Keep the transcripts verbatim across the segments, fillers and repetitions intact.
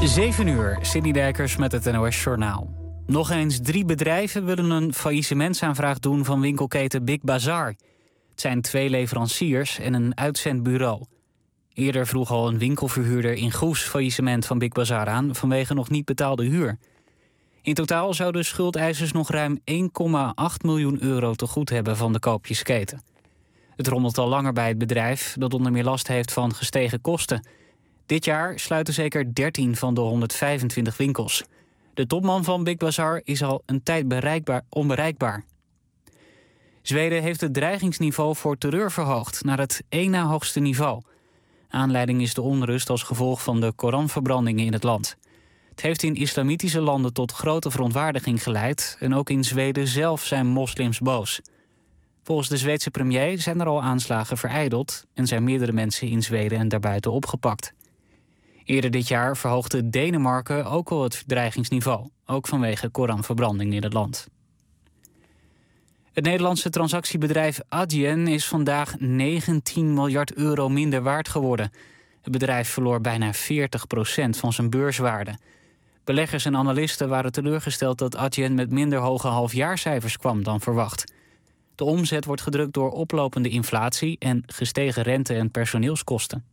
zeven uur, Sidney Dijkers met het N O S-journaal. Nog eens drie bedrijven willen een faillissementsaanvraag doen van winkelketen Big Bazaar. Het zijn twee leveranciers en een uitzendbureau. Eerder vroeg al een winkelverhuurder in Goes faillissement van Big Bazaar aan vanwege nog niet betaalde huur. In totaal zouden schuldeisers nog ruim één komma acht miljoen euro te goed hebben van de koopjesketen. Het rommelt al langer bij het bedrijf dat onder meer last heeft van gestegen kosten. Dit jaar sluiten zeker dertien van de honderdvijfentwintig winkels. De topman van Big Bazaar is al een tijd bereikbaar, onbereikbaar. Zweden heeft het dreigingsniveau voor terreur verhoogd naar het één na hoogste niveau. Aanleiding is de onrust als gevolg van de Koranverbrandingen in het land. Het heeft in islamitische landen tot grote verontwaardiging geleid en ook in Zweden zelf zijn moslims boos. Volgens de Zweedse premier zijn er al aanslagen verijdeld en zijn meerdere mensen in Zweden en daarbuiten opgepakt. Eerder dit jaar verhoogde Denemarken ook al het dreigingsniveau, ook vanwege Koranverbranding in het land. Het Nederlandse transactiebedrijf Adyen is vandaag negentien miljard euro minder waard geworden. Het bedrijf verloor bijna veertig procent van zijn beurswaarde. Beleggers en analisten waren teleurgesteld dat Adyen met minder hoge halfjaarcijfers kwam dan verwacht. De omzet wordt gedrukt door oplopende inflatie en gestegen rente- en personeelskosten.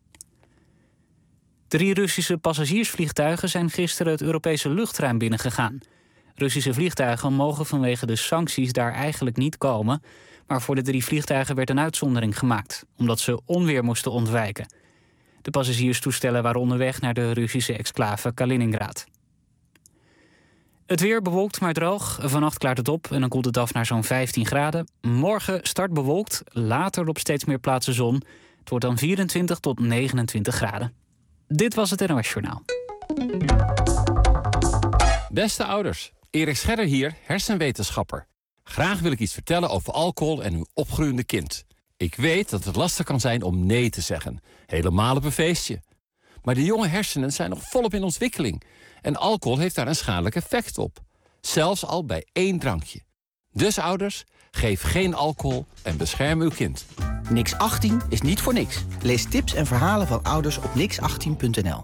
Drie Russische passagiersvliegtuigen zijn gisteren het Europese luchtruim binnengegaan. Russische vliegtuigen mogen vanwege de sancties daar eigenlijk niet komen, maar voor de drie vliegtuigen werd een uitzondering gemaakt, omdat ze onweer moesten ontwijken. De passagierstoestellen waren onderweg naar de Russische exclave Kaliningrad. Het weer bewolkt maar droog. Vannacht klaart het op en dan koelt het af naar zo'n vijftien graden. Morgen start bewolkt, later op steeds meer plaatsen zon. Het wordt dan vierentwintig tot negenentwintig graden. Dit was het N O S-journaal. Beste ouders, Erik Scherder hier, hersenwetenschapper. Graag wil ik iets vertellen over alcohol en uw opgroeiende kind. Ik weet dat het lastig kan zijn om nee te zeggen, helemaal op een feestje. Maar de jonge hersenen zijn nog volop in ontwikkeling. En alcohol heeft daar een schadelijk effect op. Zelfs al bij één drankje. Dus ouders, geef geen alcohol en bescherm uw kind. Nix achttien is niet voor niks. Lees tips en verhalen van ouders op nix achttien punt n l.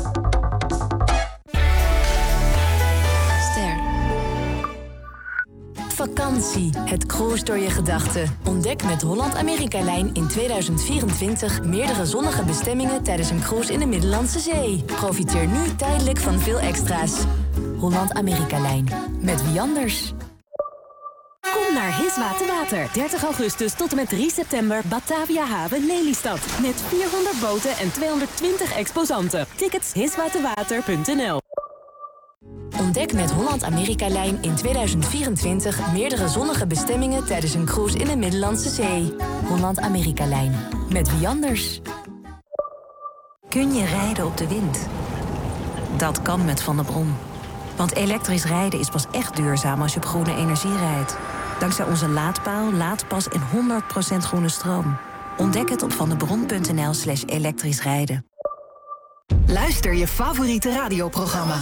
Vakantie, het cruise door je gedachten. Ontdek met Holland-Amerika-lijn in tweeduizend vierentwintig meerdere zonnige bestemmingen tijdens een cruise in de Middellandse Zee. Profiteer nu tijdelijk van veel extra's. Holland-Amerika-lijn, met wie anders? Kom naar Hiswaterwater. dertig augustus tot en met drie september Batavia Haven Lelystad. Met vierhonderd boten en tweehonderdtwintig exposanten. Tickets hiswaterwater punt n l. Ontdek met Holland-Amerika-lijn in tweeduizend vierentwintig meerdere zonnige bestemmingen tijdens een cruise in de Middellandse Zee. Holland-Amerika-lijn, met wie anders? Kun je rijden op de wind? Dat kan met Van der Brom. Want elektrisch rijden is pas echt duurzaam als je op groene energie rijdt. Dankzij onze laadpaal, laadpas en honderd procent groene stroom. Ontdek het op vandebron punt n l slash elektrisch rijden. Luister je favoriete radioprogramma.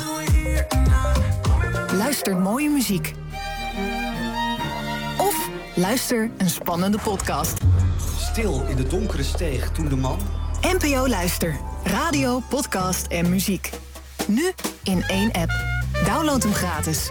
Luister mooie muziek. Of luister een spannende podcast. Stil in de donkere steeg toen de man... N P O Luister. Radio, podcast en muziek. Nu in één app. Download hem gratis.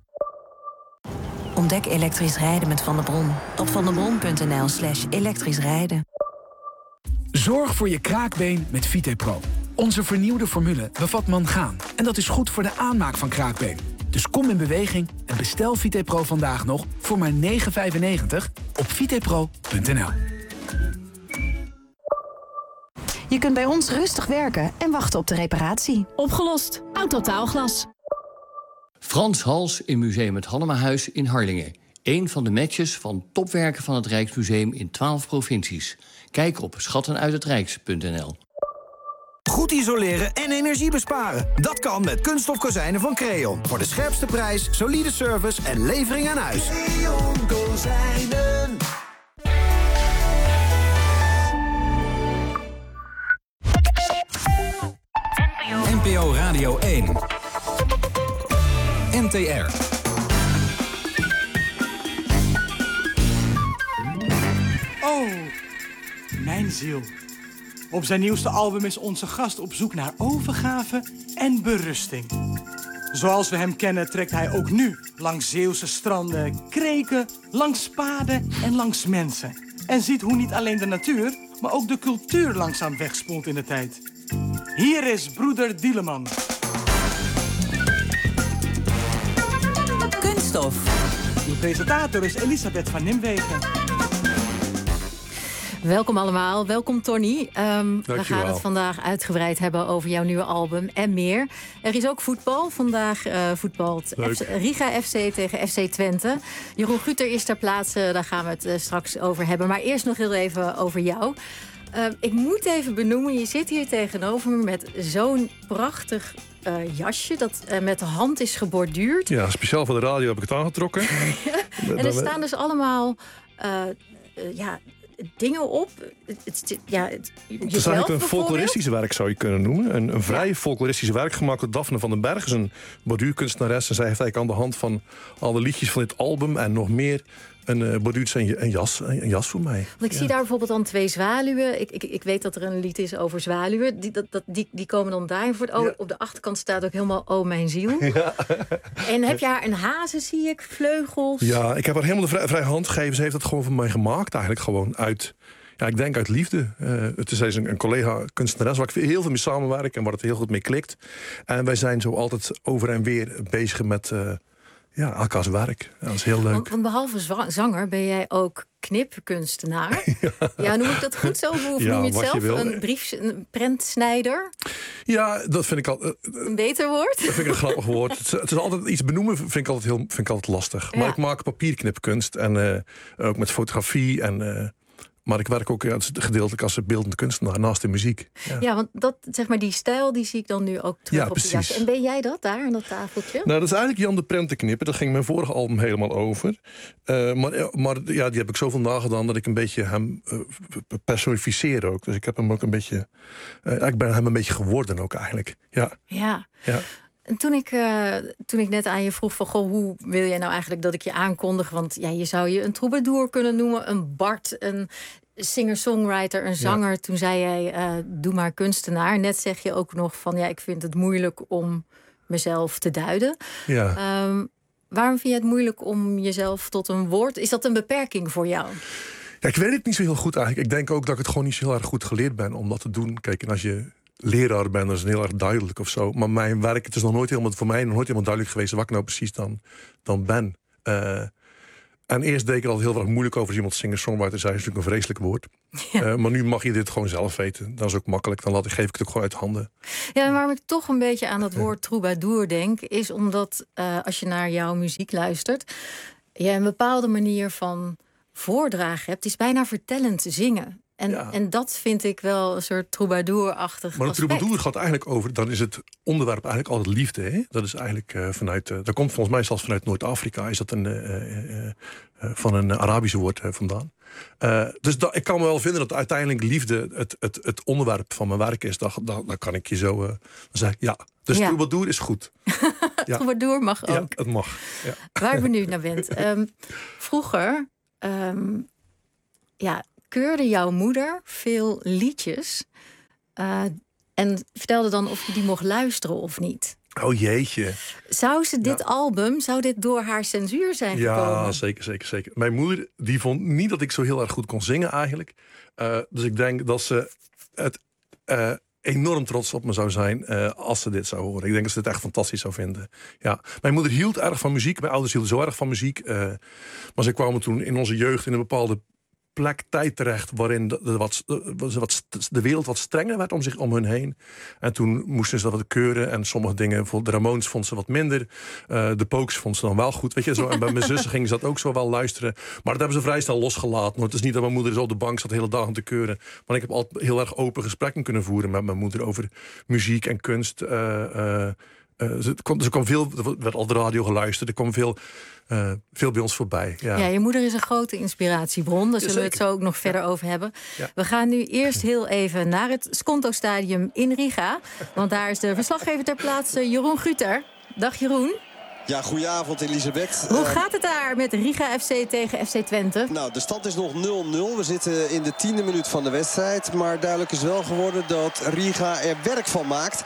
Ontdek elektrisch rijden met Van der Brom op vandebron punt n l slash elektrisch rijden. Zorg voor je kraakbeen met VitePro. Onze vernieuwde formule bevat mangaan. En dat is goed voor de aanmaak van kraakbeen. Dus kom in beweging en bestel VitePro vandaag nog voor maar negen vijfennegentig op vitepro punt n l. Je kunt bij ons rustig werken en wachten op de reparatie. Opgelost. Autotaalglas. Frans Hals in Museum het Hallemahuis in Harlingen. Eén van de matches van topwerken van het Rijksmuseum in twaalf provincies. Kijk op schattenuithetrijks punt n l. Goed isoleren en energie besparen. Dat kan met kunststof kozijnen van Creon. Voor de scherpste prijs, solide service en levering aan huis. Creon Kozijnen. N P O Radio één. N T R. Oh, mijn ziel. Op zijn nieuwste album is onze gast op zoek naar overgave en berusting. Zoals we hem kennen trekt hij ook nu langs Zeeuwse stranden, kreken, langs paden en langs mensen. En ziet hoe niet alleen de natuur, maar ook de cultuur langzaam wegspoelt in de tijd. Hier is broeder Dieleman. Kunststof. De presentator is Elisabeth van Nimwegen. Welkom allemaal, welkom Tony. Um, we gaan het vandaag uitgebreid hebben over jouw nieuwe album en meer. Er is ook voetbal. Vandaag uh, voetbalt F C, Riga F C tegen F C Twente. Jeroen Guter is ter plaatse, daar gaan we het uh, straks over hebben. Maar eerst nog heel even over jou. Uh, ik moet even benoemen, je zit hier tegenover me met zo'n prachtig uh, jasje dat uh, met de hand is geborduurd. Ja, speciaal voor de radio heb ik het aangetrokken. En er staan dus allemaal uh, uh, ja, dingen op. Het, het, ja, het, het is eigenlijk een folkloristisch werk, zou je kunnen noemen. Een, een vrij ja. folkloristisch werk gemaakt door Daphne van den Berg. Is een borduurkunstenares. En zij heeft eigenlijk aan de hand van alle liedjes van dit album en nog meer een uh, borduurt een, een, jas, een, een jas voor mij. Want ik ja. zie daar bijvoorbeeld dan twee zwaluwen. Ik, ik, ik weet dat er een lied is over zwaluwen. Die, dat, dat, die, die komen dan daarin voor. Oh, ja. Op de achterkant staat ook helemaal Oh mijn ziel. Ja. En heb je haar een hazen, zie ik, vleugels? Ja, ik heb haar helemaal de vrij, vrij hand gegeven. Ze heeft dat gewoon voor mij gemaakt eigenlijk. Gewoon uit, ja, ik denk uit liefde. Uh, het is een, een collega kunstenares waar ik heel veel mee samenwerk en waar het heel goed mee klikt. En wij zijn zo altijd over en weer bezig met Uh, Ja, elkaars werk. Ja, dat is heel leuk. Want, want behalve zanger ben jij ook knipkunstenaar. ja. ja, noem ik dat goed zo? Of ja, noem je het zelf? Je een brief, een prentsnijder? Ja, dat vind ik al. Uh, een beter woord? Dat vind ik een grappig woord. Het is, het is altijd iets benoemen, vind ik altijd heel, vind ik altijd lastig. Ja. Maar ik maak papierknipkunst en uh, ook met fotografie en. Uh, Maar ik werk ook ja, gedeeltelijk als beeldend kunstenaar naast de muziek. Ja, ja want dat, zeg maar, die stijl die zie ik dan nu ook terug ja, op de jas. En ben jij dat daar aan dat tafeltje? Nou, dat is eigenlijk Jan de Prentenknipper. Dat ging mijn vorige album helemaal over. Uh, maar maar ja, die heb ik zoveel nagedaan dat ik een beetje hem uh, personificeer ook. Dus ik heb hem ook een beetje. Uh, ik ben hem een beetje geworden ook eigenlijk. Ja. Ja. ja. En toen ik, uh, toen ik net aan je vroeg van, goh, hoe wil jij nou eigenlijk dat ik je aankondig? Want ja, je zou je een troubadour kunnen noemen, een bard, een singer-songwriter, een zanger. Ja. Toen zei jij, uh, doe maar kunstenaar. Net zeg je ook nog van, ja, ik vind het moeilijk om mezelf te duiden. Ja. Um, waarom vind je het moeilijk om jezelf tot een woord? Is dat een beperking voor jou? Ja, ik weet het niet zo heel goed eigenlijk. Ik denk ook dat ik het gewoon niet zo heel erg goed geleerd ben om dat te doen. Kijk, en als je leraar ben, dat is heel erg duidelijk of zo. Maar mijn werk, het is nog nooit helemaal voor mij nog nooit helemaal duidelijk geweest wat ik nou precies dan, dan ben. Uh, en eerst deed ik er al heel erg moeilijk over als iemand singer-songwriter zei, is natuurlijk een vreselijk woord. Ja. Uh, maar nu mag je dit gewoon zelf weten. Dat is ook makkelijk. Dan laat ik, geef ik het ook gewoon uit handen. Ja, en waarom ik toch een beetje aan dat woord troubadour denk, is omdat uh, als je naar jouw muziek luistert, je een bepaalde manier van voordragen hebt. Het is bijna vertellend zingen. En, ja. en dat vind ik wel een soort troubadour-achtig Maar een aspect. troubadour gaat eigenlijk over, dan is het onderwerp eigenlijk altijd liefde. Hè? Dat is eigenlijk uh, vanuit, uh, dat komt volgens mij zelfs vanuit Noord-Afrika, is dat een, uh, uh, uh, van een Arabische woord uh, vandaan. Uh, dus da, ik kan me wel vinden dat uiteindelijk liefde het, het, het onderwerp van mijn werk is. Dan, dan, dan kan ik je zo uh, dan zeg ik, ja. Dus ja. troubadour is goed. ja. Troubadour mag ook. Ja, het mag. Ja. Waar ik benieuwd naar ben. Um, vroeger, um, ja, keurde jouw moeder veel liedjes uh, en vertelde dan of je die mocht luisteren of niet. Oh jeetje. Zou ze dit ja. album, zou dit door haar censuur zijn gekomen? Ja, zeker, zeker, zeker. Mijn moeder die vond niet dat ik zo heel erg goed kon zingen eigenlijk. Uh, dus ik denk dat ze het uh, enorm trots op me zou zijn uh, als ze dit zou horen. Ik denk dat ze dit echt fantastisch zou vinden. Ja. Mijn moeder hield erg van muziek. Mijn ouders hielden zo erg van muziek. Uh, maar ze kwamen toen in onze jeugd in een bepaalde plek tijd terecht waarin de, de, wat, de, wat, de wereld wat strenger werd om zich om hun heen. En toen moesten ze dat wat keuren en sommige dingen, de Ramones vonden ze wat minder. Uh, de Pokes vonden ze dan wel goed. Weet je, zo. En bij mijn zussen gingen ze dat ook zo wel luisteren. Maar dat hebben ze vrij snel losgelaten. Want het is niet dat mijn moeder zo op de bank zat de hele dag om te keuren. Maar ik heb altijd heel erg open gesprekken kunnen voeren met mijn moeder over muziek en kunst. Uh, uh, uh, ze kwam, ze kwam veel, er werd al op de radio geluisterd. Er kwam veel Uh, veel bij ons voorbij. Ja. ja, je moeder is een grote inspiratiebron. Daar zullen ja, we het zo ook nog verder ja. over hebben. Ja. We gaan nu eerst heel even naar het Skonto-stadium in Riga. Want daar is de verslaggever ter plaatse, Jeroen Guter. Dag Jeroen. Ja, goedenavond Elisabeth. Hoe gaat het daar met Riga F C tegen F C Twente? Nou, de stand is nog nul nul. We zitten in de tiende minuut van de wedstrijd. Maar duidelijk is wel geworden dat Riga er werk van maakt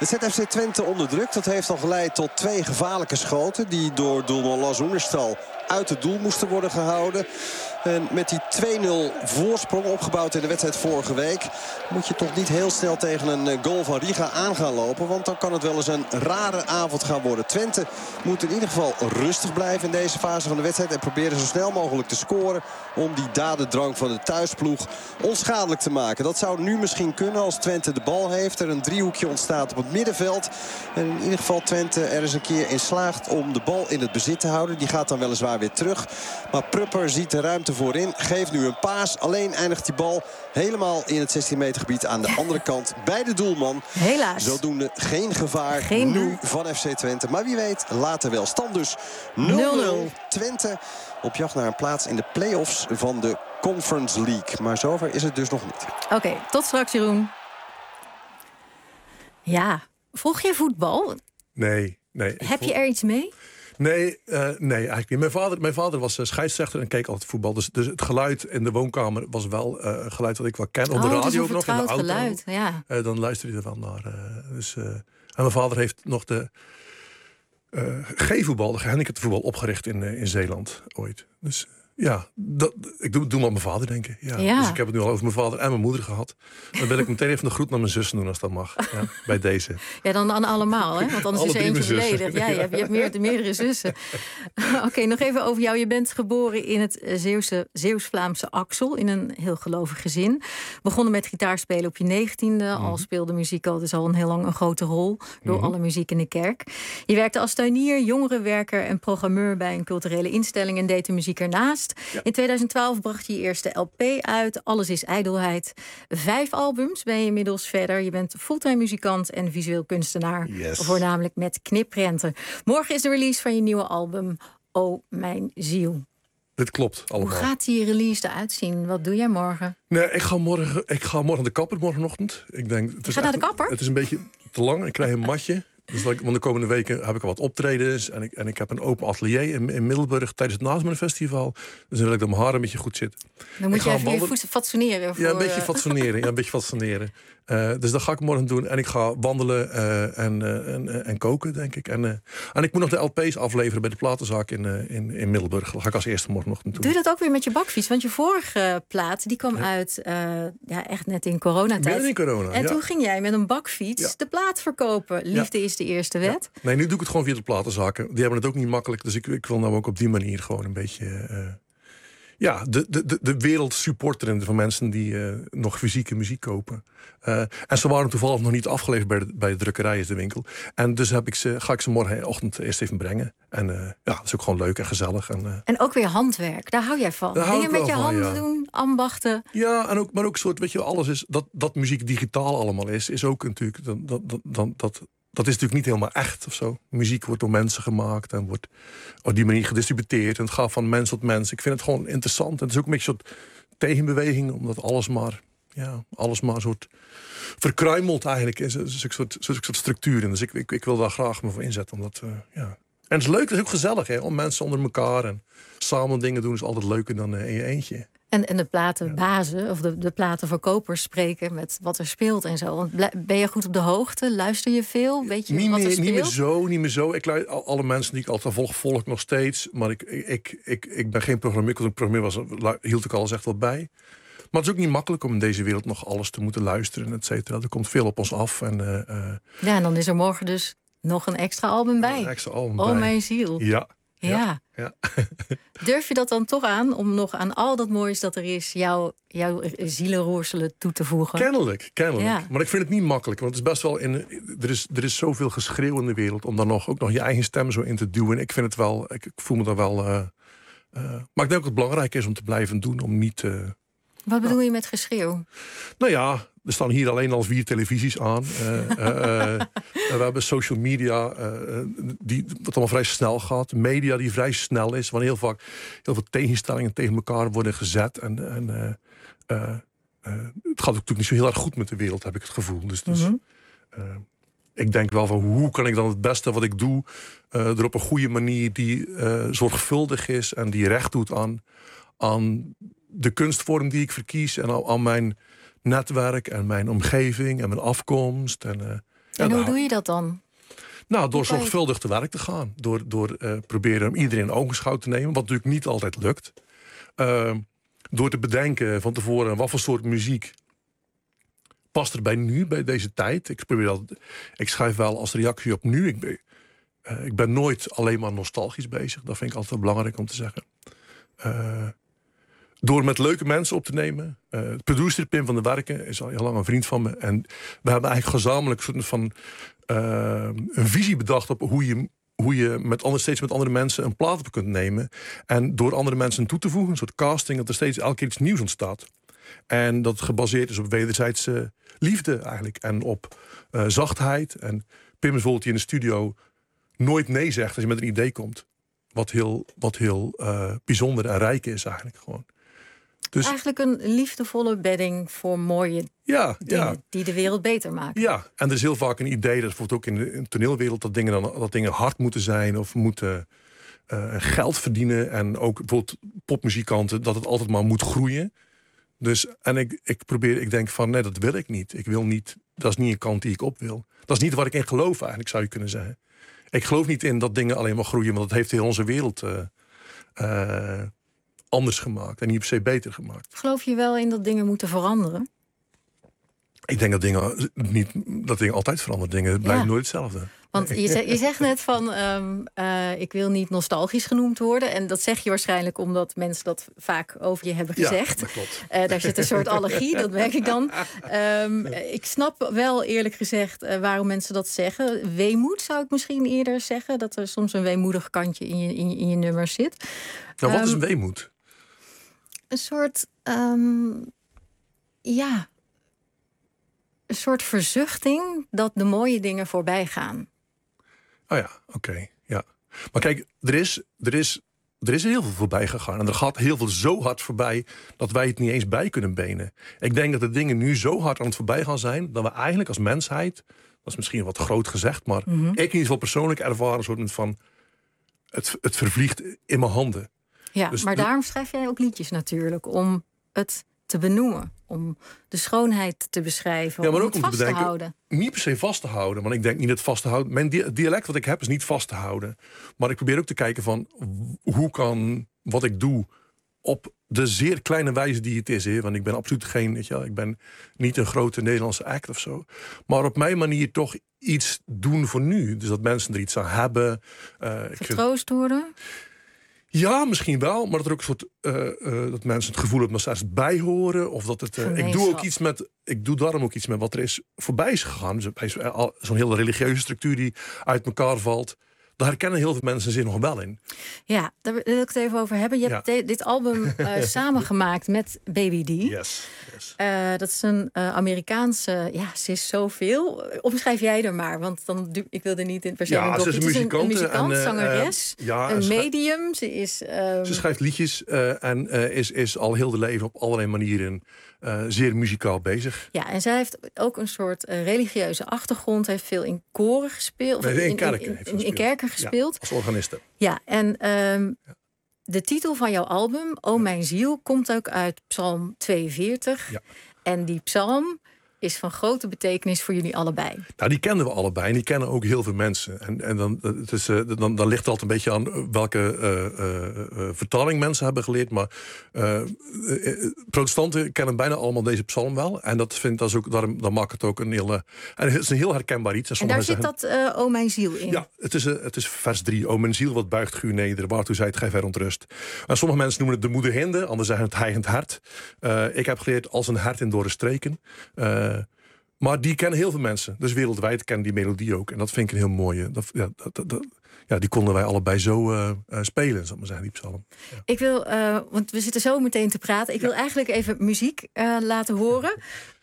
Het zet F C Twente onder druk. Dat heeft al geleid tot twee gevaarlijke schoten die door doelman Lars Oenerstal uit het doel moesten worden gehouden. En met die twee nul voorsprong opgebouwd in de wedstrijd vorige week moet je toch niet heel snel tegen een goal van Riga aan gaan lopen. Want dan kan het wel eens een rare avond gaan worden. Twente moet in ieder geval rustig blijven in deze fase van de wedstrijd. En proberen zo snel mogelijk te scoren om die dadendrang van de thuisploeg onschadelijk te maken. Dat zou nu misschien kunnen als Twente de bal heeft. Er een driehoekje ontstaat op het middenveld. En in ieder geval Twente er eens een keer in slaagt om de bal in het bezit te houden. Die gaat dan weliswaar weer terug. Maar Prupper ziet de ruimte voorin. Geeft nu een paas. Alleen eindigt die bal helemaal in het zestien meter gebied aan de andere kant bij de doelman. Helaas. Zodoende geen gevaar geen nu van F C Twente. Maar wie weet later wel. Stand dus nul nul. Twente op jacht naar een plaats in de play-offs van de Conference League. Maar zover is het dus nog niet. Oké, okay, tot straks Jeroen. Ja, volg je voetbal? Nee, nee. Heb je er iets mee? Nee, uh, nee, eigenlijk niet. Mijn vader, mijn vader was uh, scheidsrechter en keek altijd voetbal. Dus, dus het geluid in de woonkamer was wel uh, geluid wat ik wel ken. Op oh, de radio dus ook nog, in de auto. Geluid, ja. uh, dan luisterde hij er wel naar. Uh, dus, uh, en mijn vader heeft nog de uh, G-voetbal, de gehandicapte voetbal, opgericht in, uh, in Zeeland ooit. Dus ja, dat, ik doe, doe maar aan mijn vader denken. Ja. Ja. Dus ik heb het nu al over mijn vader en mijn moeder gehad. Dan wil ik meteen even de groet naar mijn zussen doen als dat mag. Ja, bij deze. Ja, dan aan allemaal, hè? Want anders is er eentje beledigd. Ja, je hebt, je hebt meer, meerdere zussen. Oké, okay, nog even over jou. Je bent geboren in het Zeeuwse, Zeeuws-Vlaamse Axel. In een heel gelovig gezin. Begonnen met gitaarspelen op je negentiende. Mm-hmm. Al speelde muziek al dus al een heel lang een grote rol. Door mm-hmm. alle muziek in de kerk. Je werkte als tuinier, jongerenwerker en programmeur bij een culturele instelling. En deed de muziek ernaast. Ja. In tweeduizend twaalf bracht je je eerste L P uit. Alles is ijdelheid. Vijf albums ben je inmiddels verder. Je bent fulltime muzikant en visueel kunstenaar. Yes. Voornamelijk met kniprenten. Morgen is de release van je nieuwe album O Mijn Ziel. Dit klopt allemaal. Hoe gaat die release eruit zien? Wat doe jij morgen? Nee, ik ga morgen, ik ga morgen de kapper morgenochtend. Ik denk, het is ga naar de kapper? Het is een beetje te lang. Ik krijg een matje. Dus want de komende weken heb ik al wat optredens. En ik, en ik heb een open atelier in, in Middelburg tijdens het Naasmen Festival. Dus dan wil ik dat mijn haar een beetje goed zit. Dan moet ik je even wandelen. je voet fatsoeneren. Voor... Ja, een beetje fatsoeneren. ja, een beetje fatsoeneren. Uh, dus dat ga ik morgen doen. En ik ga wandelen uh, en, uh, en, uh, en koken, denk ik. En, uh, en ik moet nog de L P's afleveren bij de platenzaak in, uh, in, in Middelburg. Dat ga ik als eerste morgen nog naartoe. Doe je dat ook weer met je bakfiets? Want je vorige plaat die kwam ja. uit uh, ja, echt net in coronatijd. Midden in corona, En ja. toen ging jij met een bakfiets ja. de plaat verkopen. Liefde ja. is de eerste wet. Ja. Nee, nu doe ik het gewoon via de platenzaken. Die hebben het ook niet makkelijk. Dus ik, ik wil nou ook op die manier gewoon een beetje... Uh, Ja, de, de, de wereld supporteren van mensen die uh, nog fysieke muziek kopen. Uh, en ze waren toevallig nog niet afgeleverd bij de, bij de drukkerij, is de winkel. En dus heb ik ze, ga ik ze morgenochtend eerst even brengen. En uh, ja, dat is ook gewoon leuk en gezellig. En, uh, en ook weer handwerk, daar hou jij van. Dingen met je van, handen ja. doen, ambachten. Ja, en ook, maar ook soort, weet je, alles is, dat, dat muziek digitaal allemaal is, is ook natuurlijk, dat, dat, dat, dat, dat Dat is natuurlijk niet helemaal echt of zo. Muziek wordt door mensen gemaakt en wordt op die manier gedistributeerd. En het gaat van mens tot mens. Ik vind het gewoon interessant. En het is ook een beetje een soort tegenbeweging, omdat alles maar, ja, alles maar een soort verkruimelt eigenlijk is. Er is een soort, soort structuur in. Dus ik, ik, ik wil daar graag me voor inzetten. Omdat, uh, ja. En het is leuk, het is ook gezellig, hè, om mensen onder elkaar en samen dingen doen is altijd leuker dan uh, in je eentje. En, en de platenbazen, of de, de platenverkopers spreken met wat er speelt en zo. Want ben je goed op de hoogte? Luister je veel? Weet je niet wat meer, er speelt? Niet meer zo, niet meer zo. Ik luister alle mensen die ik altijd volg, volg ik nog steeds. Maar ik, ik, ik, ik ben geen programmeur. Als ik programmeur was, hield ik alles echt wel bij. Maar het is ook niet makkelijk om in deze wereld nog alles te moeten luisteren, et cetera. Er komt veel op ons af. En, uh, uh, ja, en dan is er morgen dus nog een extra album bij. Een extra album oh, bij. Mijn ziel. Ja. Ja. ja. Durf je dat dan toch aan om nog aan al dat moois dat er is jouw, jouw zielenroerselen toe te voegen? Kennelijk, kennelijk. Ja. Maar ik vind het niet makkelijk, want het is best wel in, er is er is zoveel geschreeuw in de wereld om dan nog ook nog je eigen stem zo in te duwen. Ik vind het wel, ik, ik voel me daar wel. Uh, uh, maar ik denk dat het belangrijk is om te blijven doen, om niet. Uh, Wat bedoel je met geschreeuw? Nou ja. Er staan hier alleen al vier televisies aan. Uh, uh, uh, we hebben social media, uh, die, wat allemaal vrij snel gaat. Media die vrij snel is. Waar heel vaak heel veel tegenstellingen tegen elkaar worden gezet. En, en, uh, uh, uh, het gaat natuurlijk niet zo heel erg goed met de wereld, heb ik het gevoel. Dus, dus mm-hmm. uh, ik denk wel van hoe kan ik dan het beste wat ik doe... Uh, er op een goede manier die uh, zorgvuldig is... en die recht doet aan, aan de kunstvorm die ik verkies... en aan, aan mijn netwerk en mijn omgeving en mijn afkomst. En, uh, En ja, hoe doe je dat dan? Nou, door zorgvuldig te werk te gaan. Door, door uh, proberen om iedereen in ogenschouw te nemen. Wat natuurlijk niet altijd lukt. Uh, door te bedenken van tevoren wat voor soort muziek past er bij nu, bij deze tijd. Ik, probeer dat, ik schrijf wel als reactie op nu. Ik ben, uh, ik ben nooit alleen maar nostalgisch bezig. Dat vind ik altijd wel belangrijk om te zeggen. Uh, door met leuke mensen op te nemen. Uh, de producer Pim van der Werken is al heel lang een vriend van me. En we hebben eigenlijk gezamenlijk soort van uh, een visie bedacht op hoe je, hoe je met andere, steeds met andere mensen een plaat op kunt nemen. En door andere mensen toe te voegen, een soort casting, dat er steeds elke keer iets nieuws ontstaat. En dat gebaseerd is op wederzijdse liefde eigenlijk. En op uh, zachtheid. En Pim is bijvoorbeeld die in de studio nooit nee zegt als je met een idee komt. Wat heel, wat heel uh, bijzonder en rijk is eigenlijk gewoon. Dus, eigenlijk een liefdevolle bedding voor mooie ja, dingen ja. die de wereld beter maken. Ja, en er is heel vaak een idee, dat bijvoorbeeld ook in de, in de toneelwereld, dat dingen, dan, dat dingen hard moeten zijn of moeten uh, geld verdienen. En ook bijvoorbeeld popmuzikanten, dat het altijd maar moet groeien. Dus, en ik, ik probeer, ik denk van, nee, dat wil ik niet. Ik wil niet, dat is niet een kant die ik op wil. Dat is niet waar ik in geloof eigenlijk, zou je kunnen zeggen. Ik geloof niet in dat dingen alleen maar groeien, want dat heeft heel onze wereld uh, uh, anders gemaakt en niet per se beter gemaakt. Geloof je wel in dat dingen moeten veranderen? Ik denk dat dingen, niet, dat dingen altijd veranderen. Dingen blijven ja. nooit hetzelfde. Want je, zeg, je zegt net van, um, uh, ik wil niet nostalgisch genoemd worden. En dat zeg je waarschijnlijk omdat mensen dat vaak over je hebben gezegd. Ja, dat klopt. Uh, daar zit een soort allergie, dat merk ik dan. Um, ik snap wel eerlijk gezegd uh, waarom mensen dat zeggen. Weemoed zou ik misschien eerder zeggen. Dat er soms een weemoedig kantje in je, in je, in je nummer zit. Nou, wat um, is een weemoed? Een soort, um, ja... een soort verzuchting dat de mooie dingen voorbij gaan. Oh ja, oké. Okay, ja. Maar kijk, er is, er, is, er is heel veel voorbij gegaan. En er gaat heel veel zo hard voorbij dat wij het niet eens bij kunnen benen. Ik denk dat de dingen nu zo hard aan het voorbij gaan zijn dat we eigenlijk als mensheid, dat is misschien wat groot gezegd, maar mm-hmm. ik in ieder geval persoonlijk ervaren een soort van het, het vervliegt in mijn handen. Ja, dus maar de, daarom schrijf jij ook liedjes natuurlijk, om het te benoemen, om de schoonheid te beschrijven, ja, maar om ook het om vast te bedenken, te houden. Niet per se vast te houden, want ik denk niet dat vast te houden. Mijn dialect wat ik heb is niet vast te houden. Maar ik probeer ook te kijken van hoe kan wat ik doe op de zeer kleine wijze die het is. Hè? Want ik ben absoluut geen, weet je wel, ik ben niet een grote Nederlandse act of zo. Maar op mijn manier toch iets doen voor nu. Dus dat mensen er iets aan hebben. Uh, Vertroost worden? Ja, misschien wel, maar dat er ook een soort uh, uh, dat mensen het gevoel hebben dat ze ergens bij horen, of dat het. Uh, ik doe ook iets met, ik doe daarom ook iets met wat er is voorbij is gegaan. Dus zo'n hele religieuze structuur die uit elkaar valt. Daar herkennen heel veel mensen zich nog wel in. Ja, daar wil ik het even over hebben. Je hebt ja. dit album uh, samengemaakt met Baby D. Yes. yes. Uh, dat is een uh, Amerikaanse, ja, ze is zoveel. Omschrijf jij er maar, want dan ik wil er niet in per se. Ja, ze is een muzikant, een, een muzikant, en, zangeres, uh, ja, een medium. Ze is. Um... Ze schrijft liedjes uh, en uh, is, is al heel de leven op allerlei manieren uh, zeer muzikaal bezig. Ja, en zij heeft ook een soort uh, religieuze achtergrond. Heeft veel in koren gespeeld. Nee, in, in kerken in, heeft in, in kerken gespeeld. Ja, als organiste. Ja, en um, ja. de titel van jouw album, O Mijn Ziel, komt ook uit Psalm tweeënveertig. Ja. En die psalm is van grote betekenis voor jullie allebei. Nou, die kennen we allebei en die kennen ook heel veel mensen. En, en dan, het is, uh, dan, dan ligt het altijd een beetje aan welke uh, uh, uh, vertaling mensen hebben geleerd. Maar uh, uh, protestanten kennen bijna allemaal deze psalm wel. En dat vindt dat ook, daarom, dan maakt het ook een heel, uh, en het is een heel herkenbaar iets. En, en daar zit dat uh, O Mijn Ziel in? Ja, het is, uh, het is vers drie. O mijn ziel, wat buigt u neder, waartoe zijt gij verontrust. En sommige mensen noemen het de moederhinde, anderen zeggen het hijgend hart. Uh, ik heb geleerd als een hert in dorre streken. Uh, Maar die kennen heel veel mensen. Dus wereldwijd kennen die melodie ook. En dat vind ik een heel mooie. Dat, ja, dat, dat, ja, die konden wij allebei zo uh, uh, spelen, zal ik maar zeggen, die psalm. Ja. Ik wil, uh, want we zitten zo meteen te praten. Ik ja. wil eigenlijk even muziek uh, laten horen.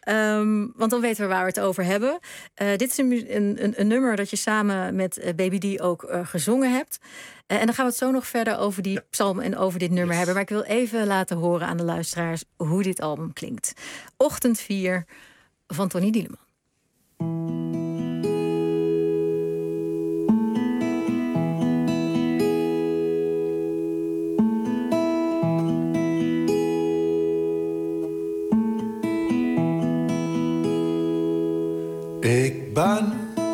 Um, want dan weten we waar we het over hebben. Uh, dit is een, een, een nummer dat je samen met uh, Baby D ook uh, gezongen hebt. Uh, en dan gaan we het zo nog verder over die ja. psalm en over dit nummer yes. hebben. Maar ik wil even laten horen aan de luisteraars hoe dit album klinkt. Ochtend vier van Tony Dieleman. Ik ben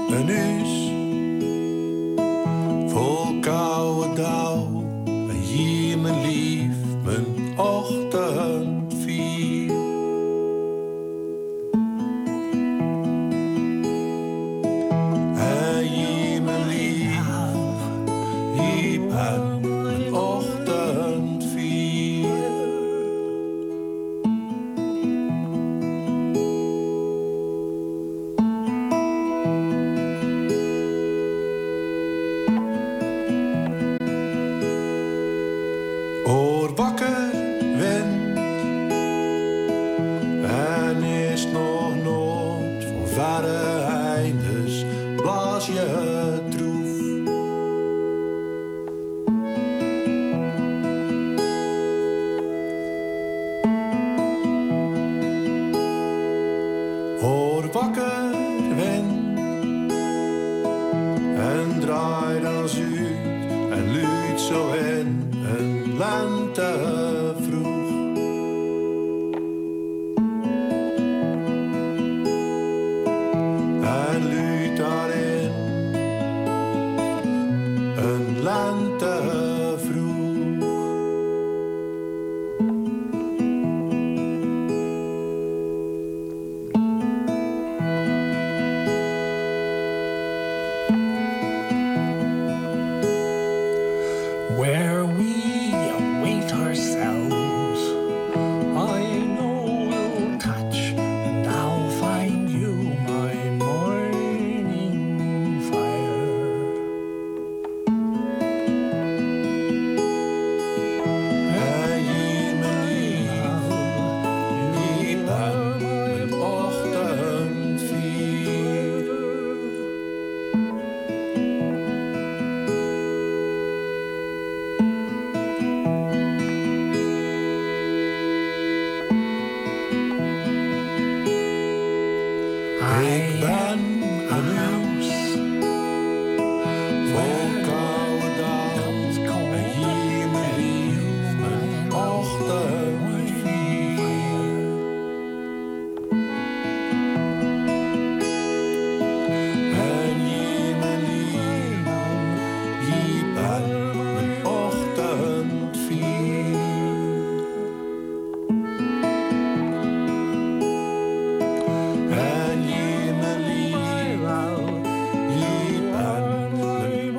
troef. Hoor wakker wen en draai dan zuur en luid zo in een lente vroeg. En luid daarin een lente vroeg. Where we await ourselves, I know we'll touch, and I'll find you my morning fire. En je me lief, je bent mijn ochtendvier. Ik ben een huis vol koude dagen en hier mijn lief, mijn ochtendvier. En je mijn lief, je bent mijn ochtendvier. En je mijn lief, je bent mijn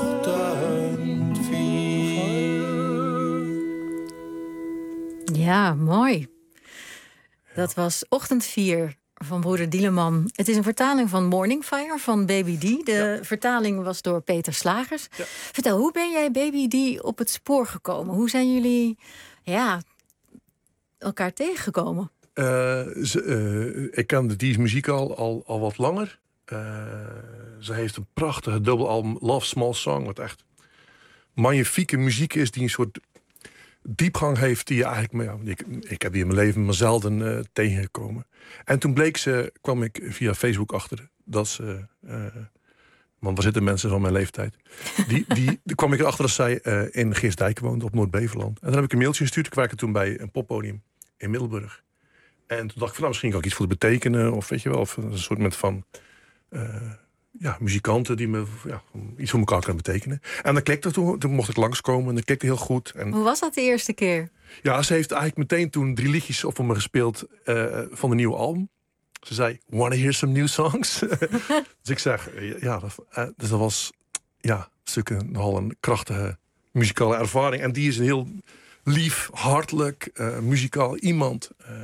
ochtendvier. Ja, mooi. Dat was Ochtendvier van broeder Dieleman. Het is een vertaling van Morning Fire van Baby D. De vertaling was door Peter Slagers. Ja. Vertel, hoe ben jij Baby D op het spoor gekomen? Hoe zijn jullie ja, elkaar tegengekomen? Uh, ze, uh, ik ken de D's muziek al, al, al wat langer. Uh, ze heeft een prachtige dubbelalbum Love Small Song, wat echt magnifieke muziek is die een soort diepgang heeft die je eigenlijk, ja, ik, ik heb die in mijn leven maar zelden uh, tegengekomen. En toen bleek ze, kwam ik via Facebook achter dat ze, uh, want er zitten mensen van mijn leeftijd, die, die, die kwam ik erachter dat zij uh, in Geersdijk woonde op Noord-Beveland. En dan heb ik een mailtje gestuurd. Ik werkte toen bij een poppodium in Middelburg. En toen dacht ik van, nou, misschien kan ik iets voor te betekenen. Of weet je wel, of een soort met van uh, ja, muzikanten die me ja, iets voor elkaar kunnen betekenen. En dan klikte toen, toen mocht ik langskomen en dat klikte heel goed. En hoe was dat de eerste keer? Ja, ze heeft eigenlijk meteen toen drie liedjes op voor me gespeeld uh, van de nieuwe album. Ze zei, wanna hear some new songs? Dus ik zeg, ja, dat, uh, dus dat was ja, stukken nogal een krachtige muzikale ervaring. En die is een heel lief, hartelijk, uh, muzikaal iemand. Uh,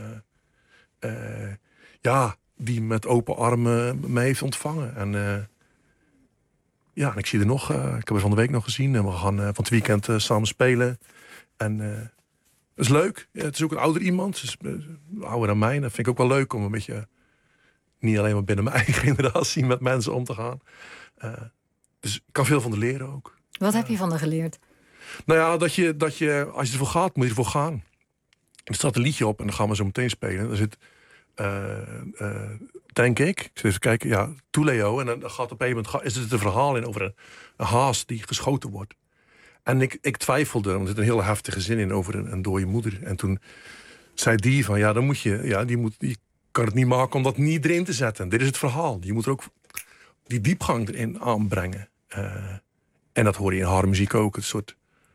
Uh, ja, die met open armen me heeft ontvangen. En uh, ja, en ik zie er nog. Uh, ik heb haar van de week nog gezien. En we gaan uh, van het weekend uh, samen spelen. En uh, dat is leuk. Ja, het is ook een ouder iemand. Ze is uh, ouder dan mij. En dat vind ik ook wel leuk om een beetje, uh, niet alleen maar binnen mijn eigen generatie, met mensen om te gaan. Uh, dus ik kan veel van haar leren ook. Wat heb je van haar geleerd? Nou ja, dat je, dat je als je ervoor gaat, moet je ervoor gaan. Er staat een liedje op en dan gaan we zo meteen spelen. Er zit, uh, uh, denk ik, ik zit even kijken, ja, Toe Leo. En dan gaat op een gegeven moment, is het een verhaal in over een, een haas die geschoten wordt. En ik, ik twijfelde, want er zit een hele heftige zin in over een, een dode moeder. En toen zei die van, ja, dan moet je, ja, die, moet, die kan het niet maken om dat niet erin te zetten. Dit is het verhaal. Je moet er ook die diepgang erin aanbrengen. Uh, en dat hoor je in haar muziek ook. Het soort,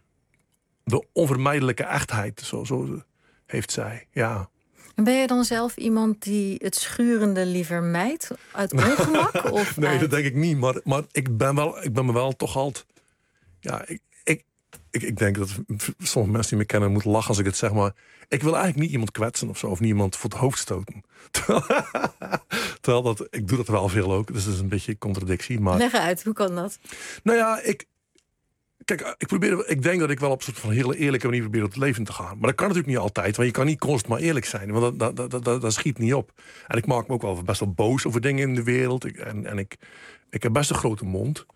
de onvermijdelijke echtheid, zo, zo heeft zij, ja. En ben je dan zelf iemand die het schurende liever mijdt? Uit ongemak? Of nee, uit... dat denk ik niet. Maar, maar ik, ben wel, ik ben me wel toch altijd... Ja, ik, ik, ik, ik denk dat sommige mensen die me kennen moeten lachen als ik het zeg. Maar ik wil eigenlijk niet iemand kwetsen of zo. Of niet iemand voor het hoofd stoten. Terwijl dat, ik doe dat wel veel ook. Dus dat is een beetje contradictie. Maar... Leg uit, hoe kan dat? Nou ja, ik... Kijk, ik, probeer, ik denk dat ik wel op een soort van hele eerlijke manier probeer op het leven te gaan. Maar dat kan natuurlijk niet altijd, want je kan niet constant maar eerlijk zijn. Want dat, dat, dat, dat, dat schiet niet op. En ik maak me ook wel best wel boos over dingen in de wereld. Ik, en en ik, ik heb best een grote mond.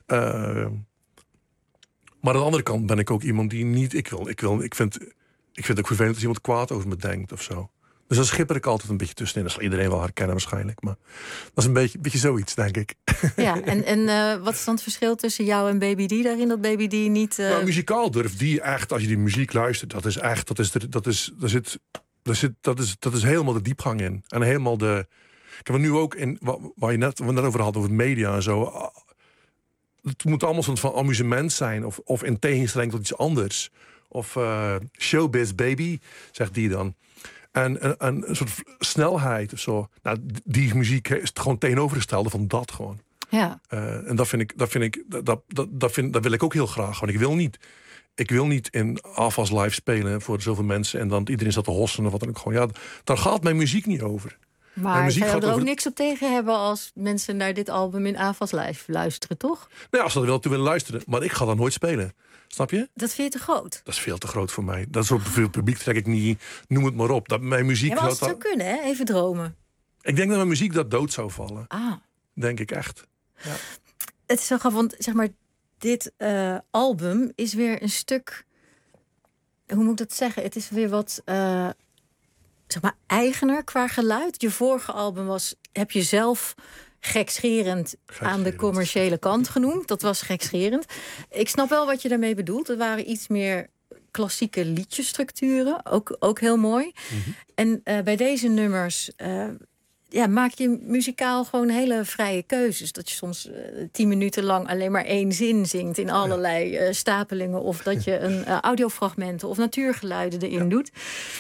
Uh, maar aan de andere kant ben ik ook iemand die niet... Ik, wil, ik, wil, ik, vind, ik vind het ook vervelend als iemand kwaad over me denkt of zo. Dus dan schipper ik altijd een beetje tussenin. Dat zal iedereen wel herkennen waarschijnlijk. Maar dat is een beetje, beetje zoiets, denk ik. Ja, en, en uh, wat is dan het verschil tussen jou en Baby D daarin? Dat Baby D niet... Uh... Nou, muzikaal durft die echt, als je die muziek luistert... dat is echt, dat is, dat is, daar zit, daar zit, dat is, dat is helemaal de diepgang in. En helemaal de... Ik heb er nu ook in, waar je net, net over had, over het media en zo... Het moet allemaal soort van amusement zijn... of, of in tegenstelling tot iets anders. Of uh, showbiz baby, zegt die dan... En, en, en een soort snelheid of zo. Nou, die muziek is het gewoon tegenovergestelde van dat gewoon. Ja. Uh, en dat vind ik, dat vind ik, dat, dat, dat, vind, dat wil ik ook heel graag. Want ik wil niet, ik wil niet in A F A S live spelen voor zoveel mensen en dan iedereen zat te hossen of wat dan ook gewoon. Ja, daar gaat mijn muziek niet over. Maar zou je er ook over... niks op tegen hebben als mensen naar dit album in A F A S live luisteren, toch? Nou, als ze er wel toe willen luisteren, maar ik ga dan nooit spelen. Snap je? Dat vind je te groot? Dat is veel te groot voor mij. Dat is op veel publiek trek ik niet. Noem het maar op. Dat mijn muziek. Ja, maar als het zou kunnen, hè? Even dromen. Ik denk dat mijn muziek dat dood zou vallen. Ah. Denk ik echt. Ja. Het is zo grappig, want zeg maar, dit uh, album is weer een stuk. Hoe moet ik dat zeggen? Het is weer wat uh, zeg maar eigener qua geluid. Je vorige album was, heb je zelf gekscherend aan de commerciële kant genoemd. Dat was gekscherend. Ik snap wel wat je daarmee bedoelt. Er waren iets meer klassieke liedjesstructuren. Ook, ook heel mooi. Mm-hmm. En uh, bij deze nummers uh, ja, maak je muzikaal gewoon hele vrije keuzes. Dat je soms uh, tien minuten lang alleen maar één zin zingt in allerlei uh, stapelingen. Of dat je een uh, audiofragmenten of natuurgeluiden erin ja. doet.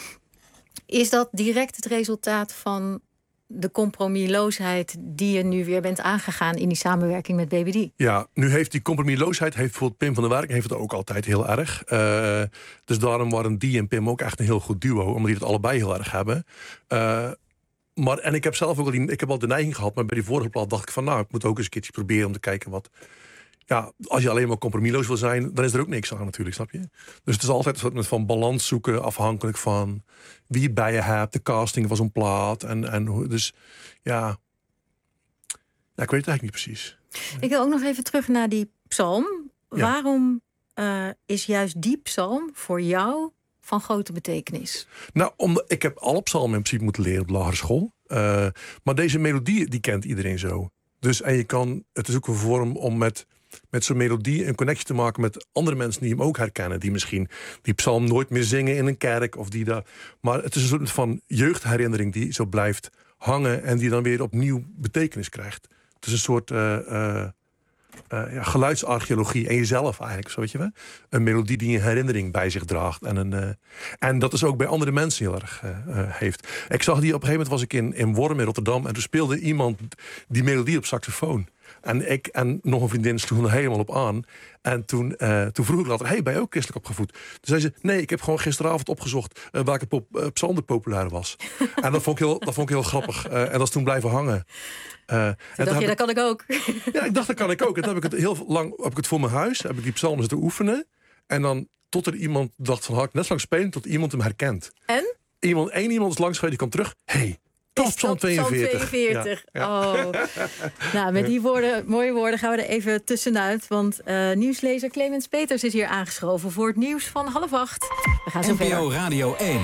Is dat direct het resultaat van de compromisloosheid die je nu weer bent aangegaan in die samenwerking met Baby D? Ja, nu heeft die compromisloosheid, heeft bijvoorbeeld Pim van der Werk heeft het ook altijd heel erg. Uh, dus daarom waren die en Pim ook echt een heel goed duo, omdat die het allebei heel erg hebben. Uh, maar en ik heb zelf ook al die, ik heb al de neiging gehad, maar bij die vorige plaat dacht ik van, nou, ik moet ook eens een keertje proberen om te kijken wat. Ja, als je alleen maar compromisloos wil zijn, dan is er ook niks aan natuurlijk, snap je? Dus het is altijd een soort van balans zoeken, afhankelijk van wie je bij je hebt, de casting van zo'n plaat. En, en dus ja, ja, ik weet het eigenlijk niet precies. Ik wil ook nog even terug naar die psalm. Ja. Waarom uh, is juist die psalm voor jou van grote betekenis? Nou, omdat ik heb alle psalmen in principe moeten leren op de lagere school. Uh, maar deze melodie, die kent iedereen zo. Dus en je kan, het is ook een vorm om met met zo'n melodie een connectie te maken met andere mensen die hem ook herkennen. Die misschien die psalm nooit meer zingen in een kerk. Of die daar. Maar het is een soort van jeugdherinnering die zo blijft hangen en die dan weer opnieuw betekenis krijgt. Het is een soort uh, uh, uh, ja, geluidsarcheologie en jezelf eigenlijk. Zo, weet je wel? Een melodie die een herinnering bij zich draagt. En, een, uh, en dat is ook bij andere mensen heel erg uh, uh, heeft. Ik zag die op een gegeven moment was ik in, in Worm in Rotterdam en toen speelde iemand die melodie op saxofoon. En ik en nog een vriendin sloegen er helemaal op aan. En toen, uh, toen vroeg ik later, hey, ben je ook christelijk opgevoed? Toen zei ze, nee, ik heb gewoon gisteravond opgezocht uh, welke pop, uh, psalm populair was. En dat vond ik heel, dat vond ik heel grappig. Uh, en dat is toen blijven hangen. Uh, en dacht je, ik, dat kan ik ook. Ja, ik dacht, dat kan ik ook. En toen heb ik het heel lang heb ik het voor mijn huis. Heb ik die psalmen zitten oefenen. En dan tot er iemand dacht van, had ik net zo lang spelen tot iemand hem herkent. En? Iemand, één iemand is langs geweest, die kwam terug. Hey, Top Psalm tweeënveertig. tweeënveertig. Ja, ja. Oh. Nou, met die woorden, mooie woorden gaan we er even tussenuit. Want uh, nieuwslezer Clemens Peters is hier aangeschoven voor het nieuws van half acht. We gaan zo verder. N P O Radio één.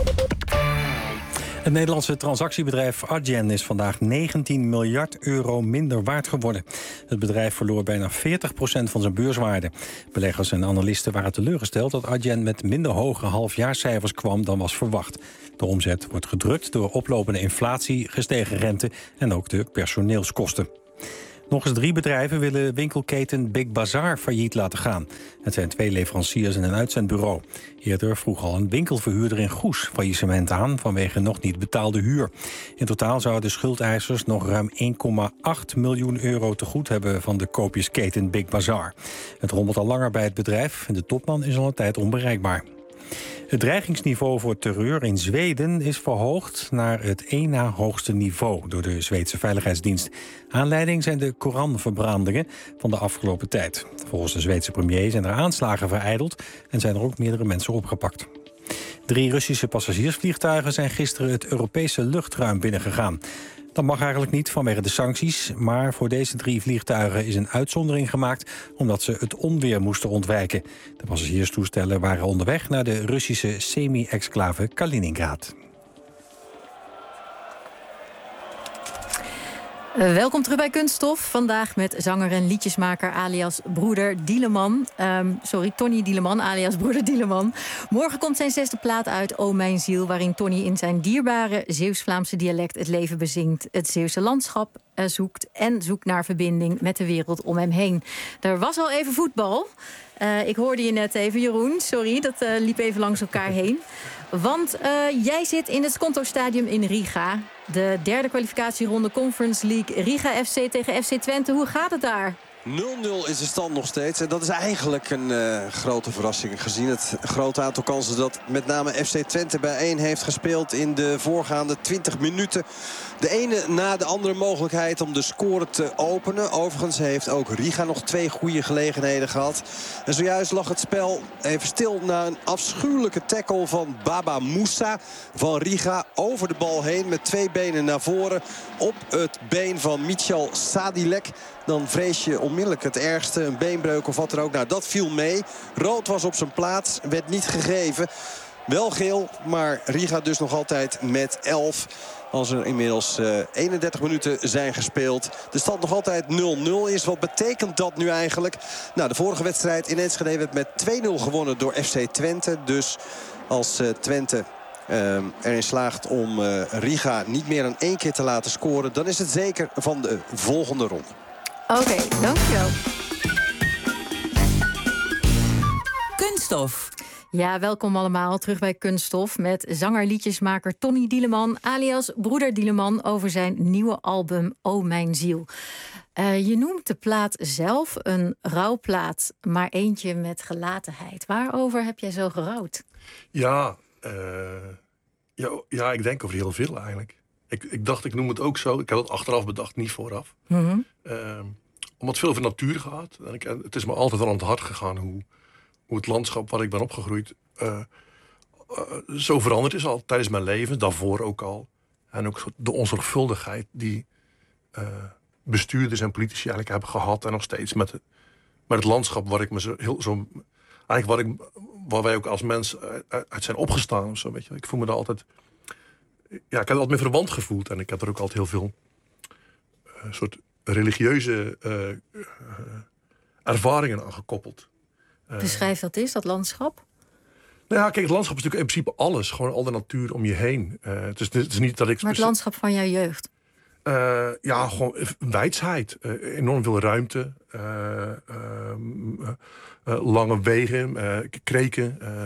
Het Nederlandse transactiebedrijf Adyen is vandaag negentien miljard euro minder waard geworden. Het bedrijf verloor bijna veertig procent van zijn beurswaarde. Beleggers en analisten waren teleurgesteld dat Adyen met minder hoge halfjaarscijfers kwam dan was verwacht. De omzet wordt gedrukt door oplopende inflatie, gestegen rente en ook de personeelskosten. Nog eens drie bedrijven willen winkelketen Big Bazaar failliet laten gaan. Het zijn twee leveranciers en een uitzendbureau. Eerder vroeg al een winkelverhuurder in Goes faillissement aan vanwege nog niet betaalde huur. In totaal zouden de schuldeisers nog ruim één komma acht miljoen euro te goed hebben van de koopjesketen Big Bazaar. Het rommelt al langer bij het bedrijf en de topman is al een tijd onbereikbaar. Het dreigingsniveau voor terreur in Zweden is verhoogd naar het één na hoogste niveau door de Zweedse Veiligheidsdienst. Aanleiding zijn de Koranverbrandingen van de afgelopen tijd. Volgens de Zweedse premier zijn er aanslagen verijdeld en zijn er ook meerdere mensen opgepakt. Drie Russische passagiersvliegtuigen zijn gisteren het Europese luchtruim binnengegaan. Dat mag eigenlijk niet vanwege de sancties. Maar voor deze drie vliegtuigen is een uitzondering gemaakt omdat ze het onweer moesten ontwijken. De passagierstoestellen waren onderweg naar de Russische semi-exclave Kaliningrad. Uh, welkom terug bij Kunststof. Vandaag met zanger en liedjesmaker alias Broeder Dieleman. Um, sorry, Tony Dieleman alias Broeder Dieleman. Morgen komt zijn zesde plaat uit, O Mijn Ziel, waarin Tony in zijn dierbare Zeeuws-Vlaamse dialect het leven bezingt, het Zeeuwse landschap uh, zoekt en zoekt naar verbinding met de wereld om hem heen. Er was al even voetbal. Uh, ik hoorde je net even, Jeroen. Sorry, dat uh, liep even langs elkaar heen. Want uh, jij zit in het Skonto-stadium in Riga. De derde kwalificatieronde Conference League. Riga F C tegen F C Twente. Hoe gaat het daar? nul nul is de stand nog steeds. En dat is eigenlijk een uh, grote verrassing. Gezien het grote aantal kansen dat met name F C Twente bijeen heeft gespeeld in de voorgaande twintig minuten. De ene na de andere mogelijkheid om de score te openen. Overigens heeft ook Riga nog twee goede gelegenheden gehad. En zojuist lag het spel even stil na een afschuwelijke tackle van Baba Moussa van Riga over de bal heen met twee benen naar voren op het been van Michal Sadilek. Dan vrees je onmiddellijk het ergste, een beenbreuk of wat er ook. Nou, dat viel mee. Rood was op zijn plaats, werd niet gegeven. Wel geel, maar Riga dus nog altijd met elf. Als er inmiddels uh, eenendertig minuten zijn gespeeld. De stand nog altijd nul nul is. Wat betekent dat nu eigenlijk? Nou, de vorige wedstrijd in Enschede werd met twee nul gewonnen door F C Twente. Dus als uh, Twente uh, erin slaagt om uh, Riga niet meer dan één keer te laten scoren, dan is het zeker van de volgende ronde. Oké, okay, dankjewel. Kunststof. Ja, welkom allemaal terug bij Kunststof met zanger-liedjesmaker Tony Dieleman alias Broeder Dieleman over zijn nieuwe album O Mijn Ziel. Uh, je noemt de plaat zelf een rouwplaat, maar eentje met gelatenheid. Waarover heb jij zo gerouwd? Ja, uh, ja, ja, ik denk over heel veel eigenlijk. Ik, ik dacht, ik noem het ook zo. Ik heb het achteraf bedacht, niet vooraf. Mm-hmm. Uh, omdat het veel over natuur gaat. En ik, het is me altijd wel aan het hart gegaan hoe, hoe het landschap waar ik ben opgegroeid Uh, uh, zo veranderd is al tijdens mijn leven. Daarvoor ook al. En ook de onzorgvuldigheid die uh, bestuurders en politici eigenlijk hebben gehad. En nog steeds met het, met het landschap waar ik me zo... Heel, zo eigenlijk waar, ik, waar wij ook als mens uit, uit zijn opgestaan. Of zo, weet je. Ik voel me daar altijd... Ja, ik heb het altijd meer verwant gevoeld. En ik heb er ook altijd heel veel uh, soort religieuze uh, uh, ervaringen aan gekoppeld. Uh, Beschrijf dat eens, dat landschap. Nou ja, kijk, het landschap is natuurlijk in principe alles. Gewoon al de natuur om je heen. Uh, het, is, het is niet dat ik... Maar het landschap van jouw jeugd? Uh, ja, gewoon wijsheid. Uh, enorm veel ruimte. Uh, uh, uh, uh, lange wegen. Uh, kreken. Uh,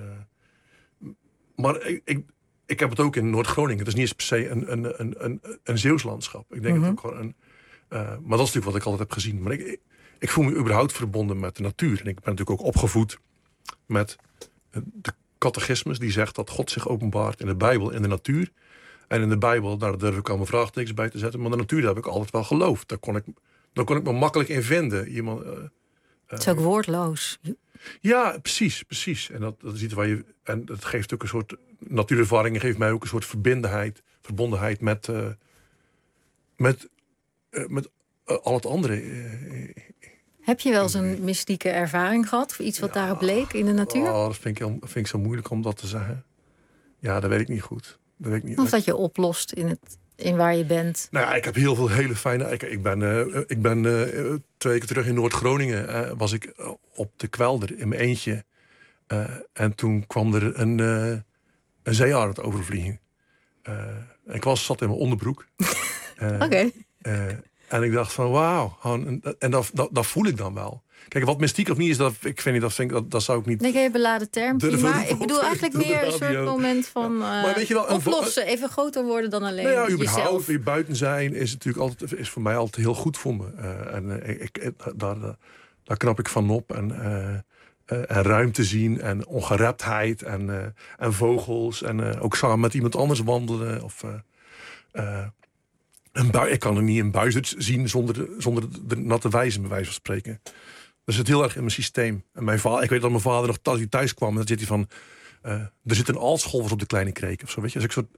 uh, maar ik... ik Ik heb het ook in Noord-Groningen. Het is niet eens per se een, een, een, een, een Zeeuws landschap. Ik denk mm-hmm. dat ook gewoon een, uh, maar dat is natuurlijk wat ik altijd heb gezien. Maar ik, ik, ik voel me überhaupt verbonden met de natuur. En ik ben natuurlijk ook opgevoed met de catechismus die zegt dat God zich openbaart in de Bijbel, in de natuur. En in de Bijbel, daar durf ik al mijn vraagtekens bij te zetten. Maar de natuur, daar heb ik altijd wel geloofd. Daar kon ik, daar kon ik me makkelijk in vinden. Iemand, uh, het is ook woordloos. Ja, precies, precies. En dat, dat is iets waar je. En dat geeft ook een soort. Natuurervaringen geeft mij ook een soort verbindenheid, verbondenheid met. Uh, met, uh, met uh, al het andere. Uh, Heb je wel eens een mystieke ervaring gehad? Of iets wat ja, daarop leek in de natuur? Oh, dat vind ik, heel, vind ik zo moeilijk om dat te zeggen. Ja, dat weet ik niet goed. Dat weet ik niet. Of dat je oplost in, het, in waar je bent? Nou ja, ik heb heel veel hele fijne... Ik, ik ben, uh, ik ben uh, twee weken terug in Noord-Groningen. Uh, was ik uh, op de kwelder in mijn eentje. Uh, en toen kwam er een, uh, een zeearend overvliegen. Uh, ik was, zat in mijn onderbroek. uh, Oké. Okay. Uh, en ik dacht van wauw. En, en dat, dat, dat voel ik dan wel. Kijk, wat mystiek of niet is, dat, ik vind niet, dat, vind ik, dat, dat zou ik niet... Nee, geen beladen term, maar ik bedoel eigenlijk meer een soort moment van uh, maar weet je wel, oplossen. Even groter worden dan alleen nou ja, überhaupt, jezelf. Weer buiten zijn is natuurlijk altijd, is voor mij altijd heel goed voor me. Uh, en uh, ik, ik, daar, daar knap ik van op. En, uh, uh, en ruimte zien en ongereptheid en, uh, en vogels. En uh, ook samen met iemand anders wandelen. Of, uh, uh, een bui, ik kan er niet een buizerd zien zonder de, zonder de natte wijze, bij wijze van spreken. Dat zit heel erg in mijn systeem. En mijn vader, ik weet dat mijn vader nog thuis kwam en dan zit hij van, uh, er zit een aalscholver op de kleine kreek of zo, weet je. Dus ik, soort,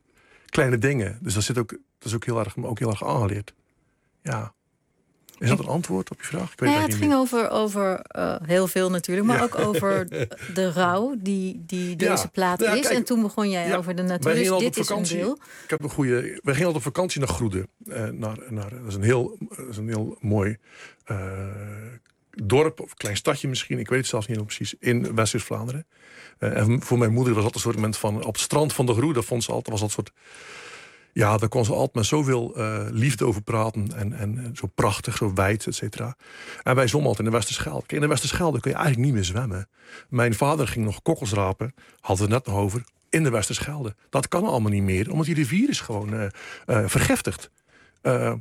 kleine dingen. Dus dat, zit ook, dat is ook heel erg, ook heel erg aangeleerd. Ja. Is dat een antwoord op je vraag? Ik weet nou ja, het het niet ging over, over uh, heel veel natuurlijk, maar ja. ook over de rouw die, die deze ja. plaat ja, is. Kijk, en toen begon jij ja, over de natuur. Dus dit is een deel. Ik heb een goede. Wij gingen altijd op vakantie naar Groede. Uh, naar, naar, dat is een heel, dat is een heel mooi uh, dorp of klein stadje misschien. Ik weet het zelfs niet helemaal precies. In West-Vlaanderen. Uh, en voor mijn moeder was dat een soort moment van op het strand van de Groede. Vond ze altijd was dat soort. Ja, daar kon ze altijd met zoveel uh, liefde over praten. En, en zo prachtig, zo wijd, et cetera. En wij zwommen altijd in de Westerschelde. Kijk, in de Westerschelde kun je eigenlijk niet meer zwemmen. Mijn vader ging nog kokkels rapen. Hadden we het net nog over. In de Westerschelde. Dat kan allemaal niet meer. Omdat die rivier is gewoon uh, uh, vergiftigd. Uh,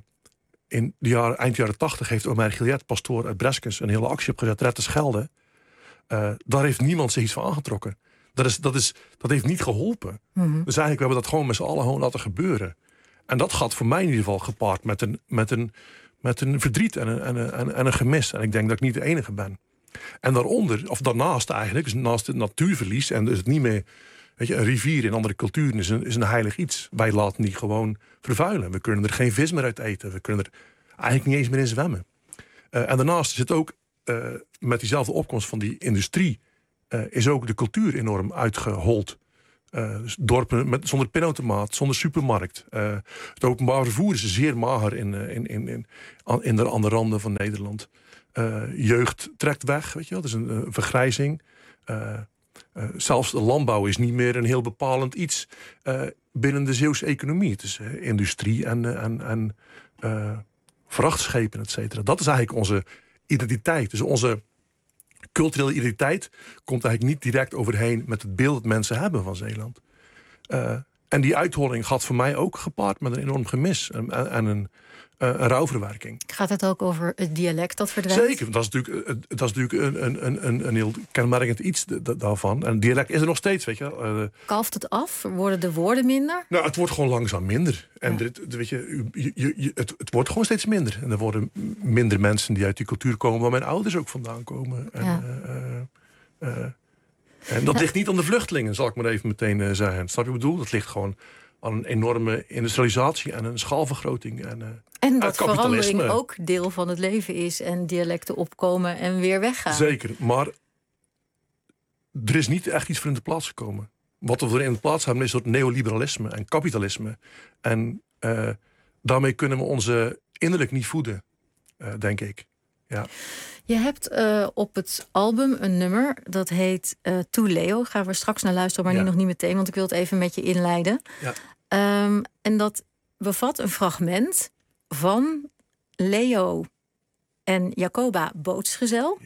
in de jaren, eind jaren tachtig heeft Omer Gillet, pastoor uit Breskens, een hele actie opgezet. Red de Schelde. Uh, daar heeft niemand zich iets van aangetrokken. Dat, is, dat, is, dat heeft niet geholpen. Mm-hmm. Dus eigenlijk hebben we dat gewoon met z'n allen gewoon laten gebeuren. En dat gaat voor mij in ieder geval gepaard met een, met een, met een verdriet en een, en, een, en een gemis. En ik denk dat ik niet de enige ben. En daaronder, of daarnaast eigenlijk, dus naast het natuurverlies en dus het niet meer. Weet je, een rivier in andere culturen is een, is een heilig iets. Wij laten die gewoon vervuilen. We kunnen er geen vis meer uit eten. We kunnen er eigenlijk niet eens meer in zwemmen. Uh, en daarnaast zit ook uh, met diezelfde opkomst van die industrie. Uh, is ook de cultuur enorm uitgehold. Uh, dus dorpen met, zonder pinautomaat, zonder supermarkt. Uh, het openbaar vervoer is zeer mager in, uh, in, in, in, in de, aan de randen van Nederland. Uh, jeugd trekt weg, weet je wel. Dat is een, een vergrijzing. Uh, uh, zelfs de landbouw is niet meer een heel bepalend iets uh, binnen de Zeeuwse economie. Het is uh, industrie en, uh, en, en uh, vrachtschepen, et cetera. Dat is eigenlijk onze identiteit. Dus onze culturele identiteit komt eigenlijk niet direct overheen met het beeld dat mensen hebben van Zeeland. Uh, en die uitholling gaat voor mij ook gepaard met een enorm gemis en, en een, uh, een rouwverwerking. Gaat het ook over het dialect dat verdwijnt? Zeker, dat is natuurlijk, dat is natuurlijk een, een, een, een heel kenmerkend iets daarvan. En dialect is er nog steeds, weet je. Uh, Kalft het af? Worden de woorden minder? Nou, het wordt gewoon langzaam minder. En ja. dit, weet je, je, je, je, het, het wordt gewoon steeds minder. En er worden minder mensen die uit die cultuur komen waar mijn ouders ook vandaan komen. En, ja. uh, uh, uh, en dat ja. ligt niet aan de vluchtelingen, zal ik maar even meteen uh, zeggen. Snap je wat ik bedoel? Dat ligt gewoon aan een enorme industrialisatie en een schaalvergroting. En, uh, en dat verandering ook deel van het leven is en dialecten opkomen en weer weggaan. Zeker, maar er is niet echt iets voor in de plaats gekomen. Wat we er in de plaats hebben is een soort neoliberalisme en kapitalisme. En uh, daarmee kunnen we onze innerlijk niet voeden, uh, denk ik. Ja. Je hebt uh, op het album een nummer dat heet uh, To Leo. Gaan we straks naar luisteren, maar ja. nu nog niet meteen, want ik wil het even met je inleiden. Ja. Um, en dat bevat een fragment van Leo en Jacoba Bootsgezel.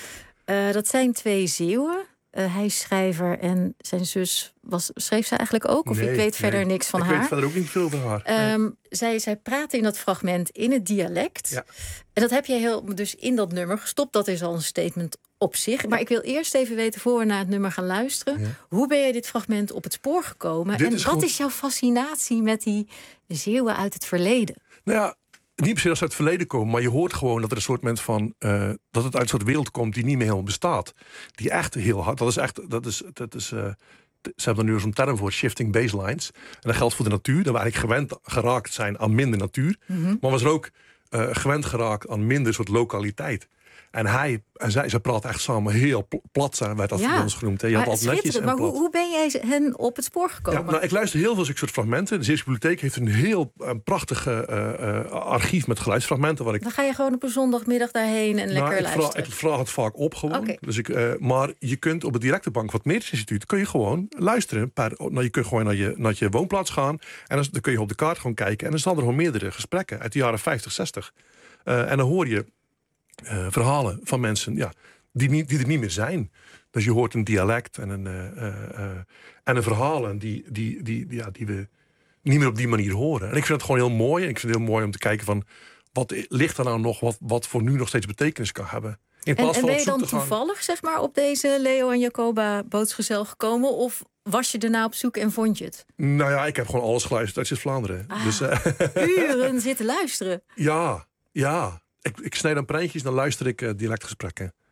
Ja. Uh, dat zijn twee Zeeuwen. Uh, hij is schrijver en zijn zus was, schreef ze eigenlijk ook? Of nee, ik weet verder nee. niks van ik haar. Ik weet verder ook niet veel over haar. Um, nee. zij, zij praten in dat fragment in het dialect. Ja. En dat heb je heel, dus in dat nummer gestopt. Dat is al een statement op zich. Maar ik wil eerst even weten, voor we naar het nummer gaan luisteren. Ja. Hoe ben je dit fragment op het spoor gekomen? Dit en is wat goed. Is jouw fascinatie met die Zeeuwen uit het verleden? Nou ja, niet per se dat ze uit het verleden komen, maar je hoort gewoon dat er een soort moment van uh, dat het uit een soort wereld komt die niet meer helemaal bestaat. Die echt heel hard. Dat is echt. Dat is. Dat is. Uh, ze hebben er nu zo'n term voor, shifting baselines. En dat geldt voor de natuur. Dat we eigenlijk gewend geraakt zijn aan minder natuur. Mm-hmm. Maar we zijn ook uh, gewend geraakt aan minder soort lokaliteit. En hij en zij, ze praten echt samen heel plat, zijn wij dat ja, voor ons genoemd. Je had altijd netjes en maar plat. Hoe, hoe ben jij hen op het spoor gekomen? Ja, nou, ik luister heel veel zulke soort fragmenten. De Zeeuwse Bibliotheek heeft een heel een prachtig uh, uh, archief met geluidsfragmenten. Waar ik... Dan ga je gewoon op een zondagmiddag daarheen en lekker nou, ik luisteren. Vraag, ik vraag het vaak op gewoon. Okay. Dus ik, uh, maar je kunt op het Directe Bank van het Meertens Instituut kun je gewoon luisteren. Per, nou, je kunt gewoon naar je, naar je woonplaats gaan. En dan, dan kun je op de kaart gewoon kijken. En dan staan er gewoon meerdere gesprekken uit de jaren vijftig, zestig. Uh, en dan hoor je Uh, verhalen van mensen ja, die, niet, die er niet meer zijn. Dus je hoort een dialect en een, uh, uh, uh, en een verhalen die, die, die, die, ja, die we niet meer op die manier horen. En ik vind het gewoon heel mooi. En ik vind het heel mooi om te kijken van wat ligt er nou nog, wat, wat voor nu nog steeds betekenis kan hebben. In plaats en, en van ben je dan toevallig zeg maar, op deze Leo en Jacoba Bootsgezel gekomen? Of was je erna op zoek en vond je het? Nou ja, ik heb gewoon alles geluisterd uit Zuid-Vlaanderen. Ah, dus, uh, uren zitten luisteren. Ja, ja. Ik, ik snijd aan prentjes, dan luister ik uh, dialectgesprekken.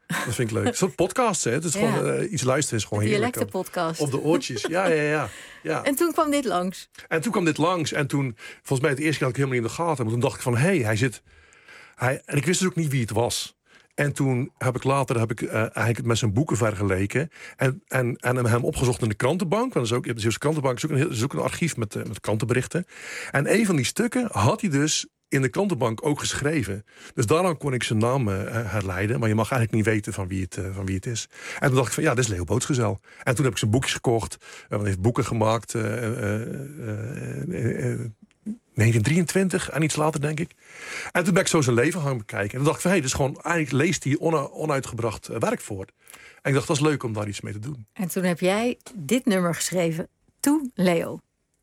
Dat vind ik leuk. Een soort podcast, hè? Het is Ja. gewoon uh, iets luisteren is gewoon De heerlijk. dialectenpodcast. Op de oortjes. Ja, ja, ja, ja. En toen kwam dit langs. En toen kwam dit langs. En toen, volgens mij, het eerste keer had ik helemaal niet in de gaten. Maar toen dacht ik van, hé, hey, hij zit... Hij, en ik wist dus ook niet wie het was. En toen heb ik later heb ik, uh, eigenlijk het met zijn boeken vergeleken. En, en, en hem opgezocht in de krantenbank. Want dat is ook, de Zeeuwse krantenbank is ook een, heel, is ook een archief met, uh, met krantenberichten. En een van die stukken had hij dus in de krantenbank ook geschreven. Dus daarom kon ik zijn naam uh, herleiden. Maar je mag eigenlijk niet weten van wie, het, uh, van wie het is. En toen dacht ik van, ja, dit is Leo Bootsgezel. En toen heb ik zijn boekjes gekocht. Uh, hij heeft boeken gemaakt. Uh, uh, uh, uh, uh, negentien drieëntwintig en iets later, denk ik. En toen ben ik zo zijn leven gaan bekijken. En toen dacht ik van, hé, hey, dus gewoon, eigenlijk leest hij on- onuitgebracht uh, werk voor. En ik dacht, dat is leuk om daar iets mee te doen. En toen heb jij dit nummer geschreven. Toe, Leo.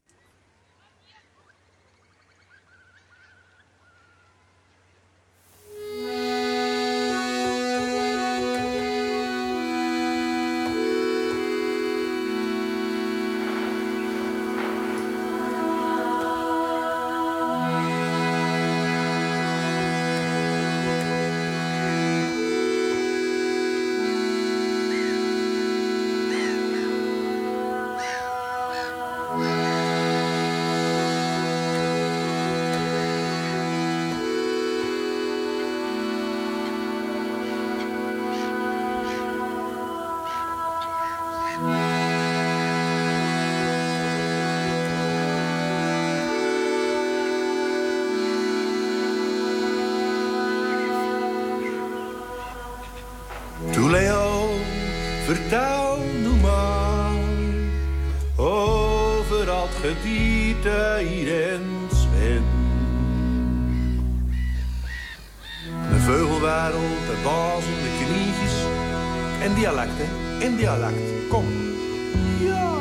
Toe Leo, vertel nu maar over al het gedierte hier in Zwin. De veugelwereld, de bazen, de knietjes en dialecten, in dialect, kom. Ja.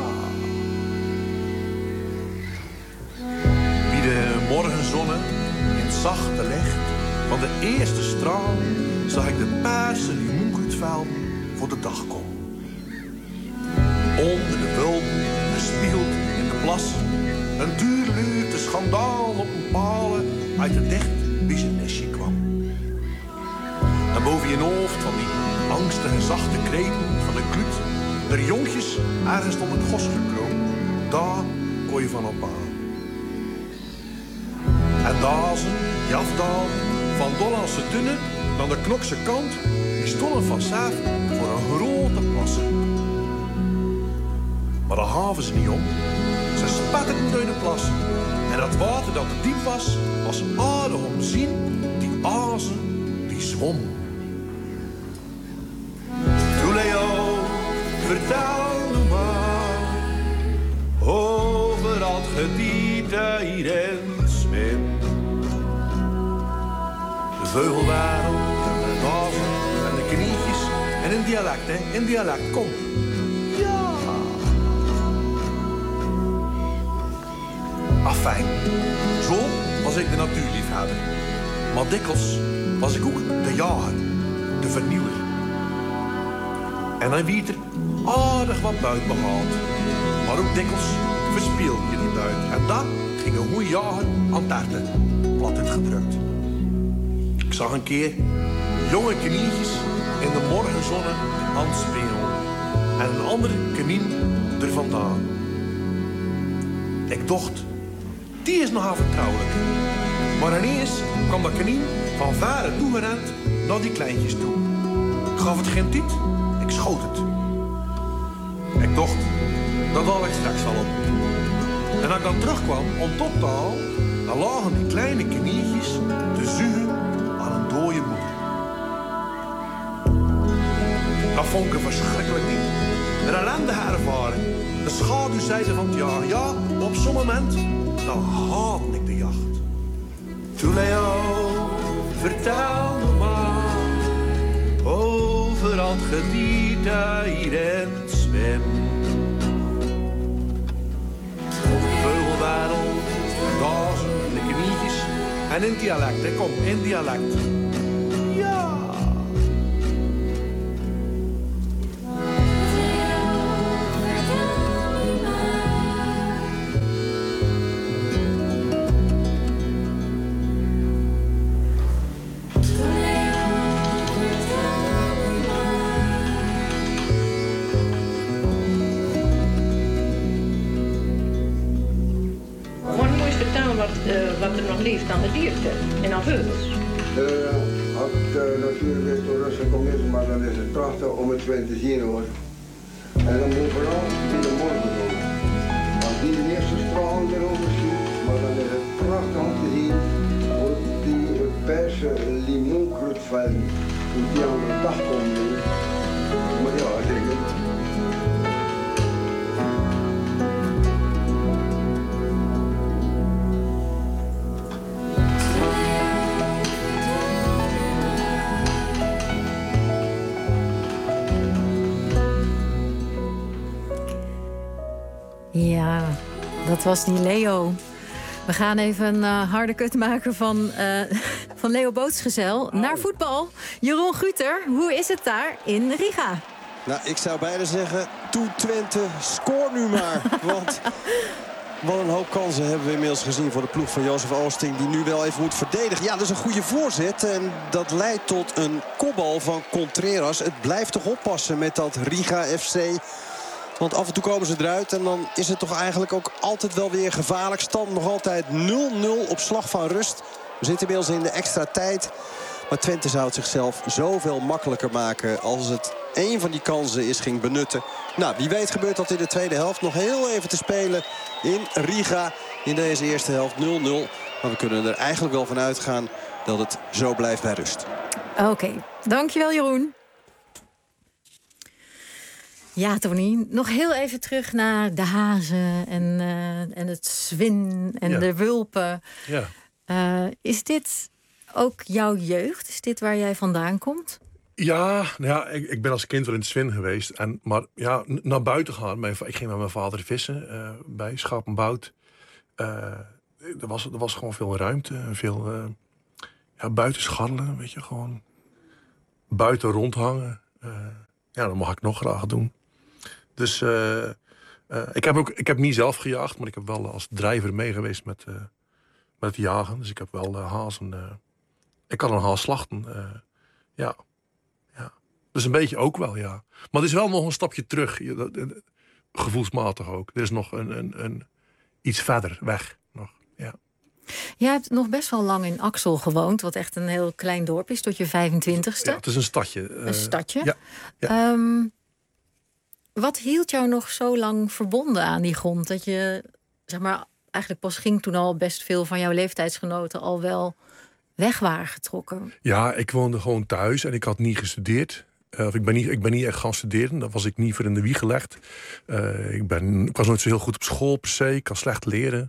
Wie de morgenzonne in het zachte licht van de eerste straal zag ik de paarse limoenkutveld voor de dag komen. Onder de wulpen, gespiegeld in de plas, een duurluurte schandaal op een palen uit het dicht businessje kwam. En boven je hoofd van die angstige zachte kreten van de kluut, er jonkjes ergens op het gos gekropen, daar kon je van op aan. En dazen, die afdaalden van Dollandse Dunne dan de Knokse kant, die stonden vanzelf voor een grote plas. Maar daar gaven ze niet om. Ze spatterden door de plas. En dat water dat te diep was, was aardig om te zien. Die azen, die zwom. Toe Leo, vertel nu maar over al het gedierte hier in Zwin. De veugelwereld en de dazen en de knietjes. En in dialect, hè? In dialect, kom. Ja. Afijn. Zo was ik de natuurliefhebber. Maar dikwijls was ik ook de jager, de vernieuwer. En dan wiet er aardig wat buit behaald. Maar ook dikwijls verspeelde je die buit. En dat ging een goeie jager aan tarten, plat uitgedrukt. Ik zag een keer jonge knietjes in de morgenzonne aan het spelen. En een andere kanien er vandaan. Ik dacht, die is nogal vertrouwelijk. Maar ineens kwam dat kanien van verre toegerend naar die kleintjes toe. Ik gaf het geen tiet, ik schoot het. Ik dacht, dat haal ik straks wel op. En als ik dan terugkwam om top te halen, dan lagen die kleine kaniertjes te zuigen aan een dode moeder. Dat vond ik een verschrikkelijk ding. Een ellendige ervaring. De schaduwzijde van het jaar. Ja, op zo'n moment, dan haatte ik de jacht. Toe Leo, vertel me maar over al het gedierte hier in Zwin. De veugelwereld, de dazen, de knietjes en in dialect, hè. Kom, in dialect. Ja. uh, wat er nog leeft aan gedierte en aan vogels? Uh, als de natuur weer tot rust gekomen is, maar dan is het prachtig om het weer te zien hoor. En dan moet vooral in de morgen doen. Als die de eerste straling erover schiet, maar dan is het prachtig om te zien hoe die perse limoenkruidvelden, hoe die aan de dag komen. Maar ja, zeker. Ja, dat was die Leo. We gaan even een uh, harde kut maken van, uh, van Leo Bootsgezel oh. naar voetbal. Jeroen Guter, hoe is het daar in Riga? Nou, ik zou bijna zeggen, toe Twente, scoor nu maar. Want wat een hoop kansen hebben we inmiddels gezien voor de ploeg van Jozef Oosting, die nu wel even moet verdedigen. Ja, dat is een goede voorzet en dat leidt tot een kopbal van Contreras. Het blijft toch oppassen met dat Riga F C. Want af en toe komen ze eruit en dan is het toch eigenlijk ook altijd wel weer gevaarlijk. Stand nog altijd nul nul op slag van rust. We zitten inmiddels in de extra tijd. Maar Twente zou het zichzelf zoveel makkelijker maken als het één van die kansen is ging benutten. Nou, wie weet gebeurt dat in de tweede helft. Nog heel even te spelen in Riga in deze eerste helft nul nul. Maar we kunnen er eigenlijk wel van uitgaan dat het zo blijft bij rust. Oké, okay. Dankjewel Jeroen. Ja, Tony, nog heel even terug naar de hazen en, uh, en het zwin en ja. de wulpen. Ja. Uh, is dit ook jouw jeugd? Is dit waar jij vandaan komt? Ja, nou ja ik, ik ben als kind wel in het zwin geweest. En, maar ja, n- naar buiten gaan. Mijn, ik ging met mijn vader vissen uh, bij Schapenbout. Uh, er, was, er was gewoon veel ruimte. Veel uh, ja, buiten scharrelen, weet je. Gewoon buiten rondhangen. Uh, ja, dat mag ik nog graag doen. Dus uh, uh, ik heb ook, ik heb niet zelf gejaagd, maar ik heb wel als drijver mee geweest met, uh, met het jagen. Dus ik heb wel uh, hazen. Uh, ik kan een haas slachten. Uh, ja. ja. Dus een beetje ook wel, ja. Maar het is wel nog een stapje terug. Gevoelsmatig ook. Er is nog een, een, een iets verder weg. Nog, ja. Jij hebt nog best wel lang in Axel gewoond, wat echt een heel klein dorp is, tot je vijfentwintigste. Ja, het is een stadje. Uh, een stadje? Ja. ja. Um, wat hield jou nog zo lang verbonden aan die grond? Dat je, zeg maar, eigenlijk pas ging toen al best veel van jouw leeftijdsgenoten al wel weg waren getrokken. Ja, ik woonde gewoon thuis en ik had niet gestudeerd. Uh, of ik, ben niet, ik ben niet echt gaan studeren. Daar was ik niet voor in de wieg gelegd. Uh, ik, ben, ik was nooit zo heel goed op school per se. Ik kan slecht leren.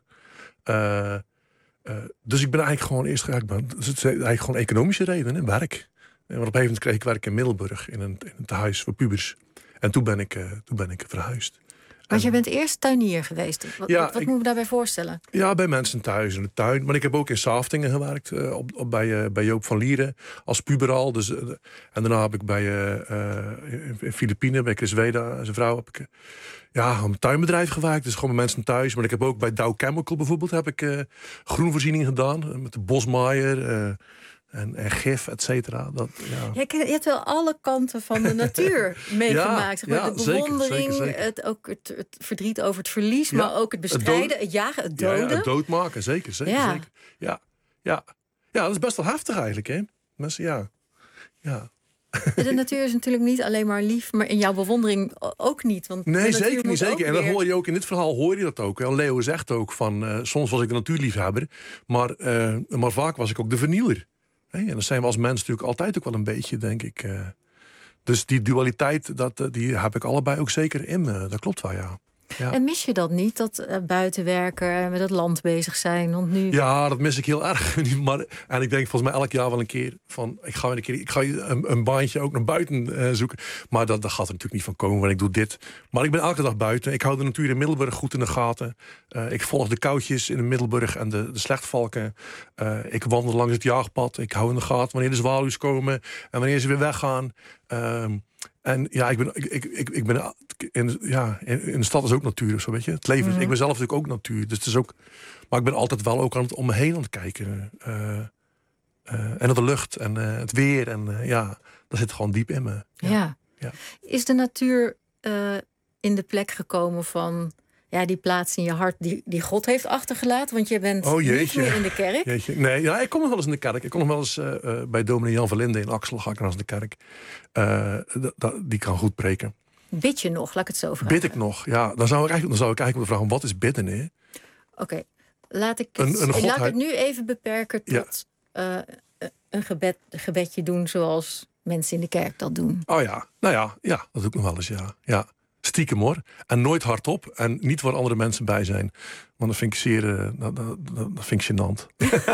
Uh, uh, dus ik ben eigenlijk gewoon eerst... Ik ben, dus het is eigenlijk gewoon economische redenen, werk. En op een gegeven moment kreeg ik werk in Middelburg. In een, in een tehuis voor pubers. En toen ben ik, uh, toen ben ik verhuisd. Want je bent eerst tuinier geweest. Wat, ja, wat, wat ik, moet ik daarbij voorstellen? Ja, bij mensen thuis in de tuin. Maar ik heb ook in Saftingen gewerkt. Uh, op, op, bij, uh, bij Joop van Lieren. Als puber al. Dus, uh, en daarna heb ik bij uh, uh, in Filipijnen, bij Chris Weda, zijn vrouw, heb ik uh, ja, een tuinbedrijf gewerkt. Dus gewoon met mensen thuis. Maar ik heb ook bij Dow Chemical bijvoorbeeld heb ik uh, groenvoorziening gedaan. Uh, met de bosmaaier. Uh, En, en gif, et cetera. Dat, ja. Je, je hebt wel alle kanten van de natuur meegemaakt. Ja, ja, de bewondering, zeker, zeker, zeker. Het, ook het, het verdriet over het verlies, ja, maar ook het bestrijden, het, dood, het jagen, het doden. Ja, ja, het doodmaken, zeker, zeker, ja. zeker. Ja, ja. ja, dat is best wel heftig eigenlijk, hè? Mensen, ja. ja. De natuur is natuurlijk niet alleen maar lief, maar in jouw bewondering ook niet. Want nee, zeker niet, zeker. En dan hoor je ook in dit verhaal hoor je dat ook. En Leo zegt ook van, uh, soms was ik de natuurliefhebber, maar, uh, maar vaak was ik ook de vernieler. Hey, en dat zijn we als mens natuurlijk altijd ook wel een beetje, denk ik. Uh, dus die dualiteit, dat, uh, die heb ik allebei ook zeker in me. Dat klopt wel, ja. ja. En mis je dat niet, dat uh, buitenwerken en met het land bezig zijn? Want nu... Ja, dat mis ik heel erg. maar, en ik denk volgens mij elk jaar wel een keer van... ik ga een, keer, ik ga een, een baantje ook naar buiten uh, zoeken. Maar dat, dat gaat er natuurlijk niet van komen, want ik doe dit. Maar ik ben elke dag buiten. Ik hou de natuur in Middelburg goed in de gaten. Uh, ik volg de koutjes in de Middelburg en de, de slechtvalken. Uh, ik wandel langs het jaagpad. Ik hou in de gaten wanneer de zwaluws komen... en wanneer ze weer weggaan. Uh, En ja, ik ben, ik, ik, ik ben in, ja, in de stad is ook natuur, zo weet je. Het leven, mm-hmm. Ik ben zelf natuurlijk ook natuur, dus het is ook. Maar ik ben altijd wel ook aan het om me heen aan het kijken uh, uh, en naar de lucht en uh, het weer en uh, ja, dat zit gewoon diep in me. Ja. ja. Is de natuur uh, in de plek gekomen van ja, die plaats in je hart die, die God heeft achtergelaten? Want je bent oh, niet meer in de kerk. Jeetje. Nee, ja, ik kom nog wel eens in de kerk. Ik kom nog wel eens uh, uh, bij dominee Jan van Linden in Axel. Ga ik naar de kerk. Uh, d- d- die kan goed preken. Bid je nog? Laat ik het zo vragen. Bid ik nog? Ja, dan zou ik eigenlijk, dan zou ik eigenlijk moeten vragen, wat is bidden? Hè? Oké, okay. laat, ik een, een laat ik het nu even beperken tot ja. uh, een gebed, gebedje doen zoals mensen in de kerk dat doen. Oh ja, nou ja, ja dat doe ik nog wel eens, ja. ja. Stiekem hoor. En nooit hardop. En niet waar andere mensen bij zijn. Want dat vind ik zeer, uh, dat, dat, dat vind ik gênant.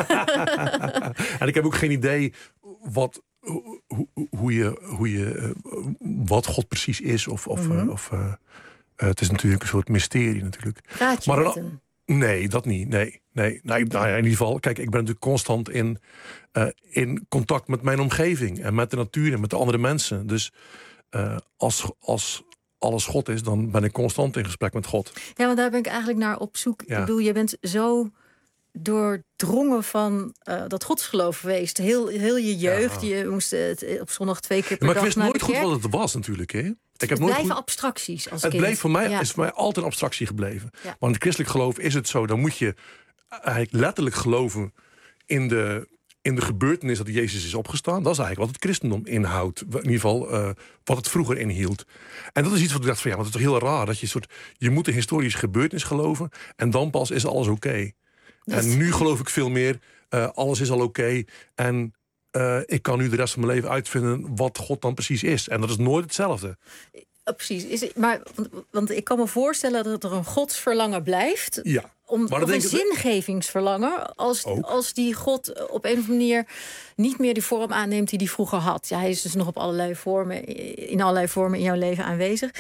En ik heb ook geen idee wat, hoe, hoe, hoe je, hoe je uh, wat God precies is. Of, of, mm-hmm. uh, of uh, uh, het is natuurlijk een soort mysterie natuurlijk. Praat je maar met hem? Nee, dat niet. Nee, nee. Nou, nou ja, in ieder geval, kijk, ik ben natuurlijk constant in, uh, in contact met mijn omgeving. En met de natuur en met de andere mensen. Dus uh, als... als alles God is, dan ben ik constant in gesprek met God. Ja, want daar ben ik eigenlijk naar op zoek. Ja. Ik bedoel, je bent zo doordrongen van uh, dat godsgeloof geweest. Heel, heel je jeugd. Ja. Je moest uh, op zondag twee keer per ja, maar dag ik wist nooit goed wat het was natuurlijk. Hè? Ik het heb nooit blijven goed... abstracties als Het kind. bleef voor mij, ja. is voor mij altijd een abstractie gebleven. Ja. Maar in het christelijk geloof is het zo. Dan moet je eigenlijk letterlijk geloven in de... in de gebeurtenis dat Jezus is opgestaan. Dat is eigenlijk wat het christendom inhoudt. In ieder geval uh, wat het vroeger inhield. En dat is iets wat ik dacht van ja, want het is toch heel raar dat je soort, je moet een historische gebeurtenis geloven en dan pas is alles oké. Okay. En nu geloof ik veel meer, uh, alles is al oké okay, en uh, ik kan nu de rest van mijn leven uitvinden wat God dan precies is. En dat is nooit hetzelfde. Oh, precies. Is het, maar, want, want ik kan me voorstellen dat er een godsverlangen blijft. Ja. Om, of een zingevingsverlangen. Als, als die God op een of andere manier niet meer de vorm aanneemt die hij vroeger had. Ja, hij is dus nog op allerlei vormen, in allerlei vormen in jouw leven aanwezig.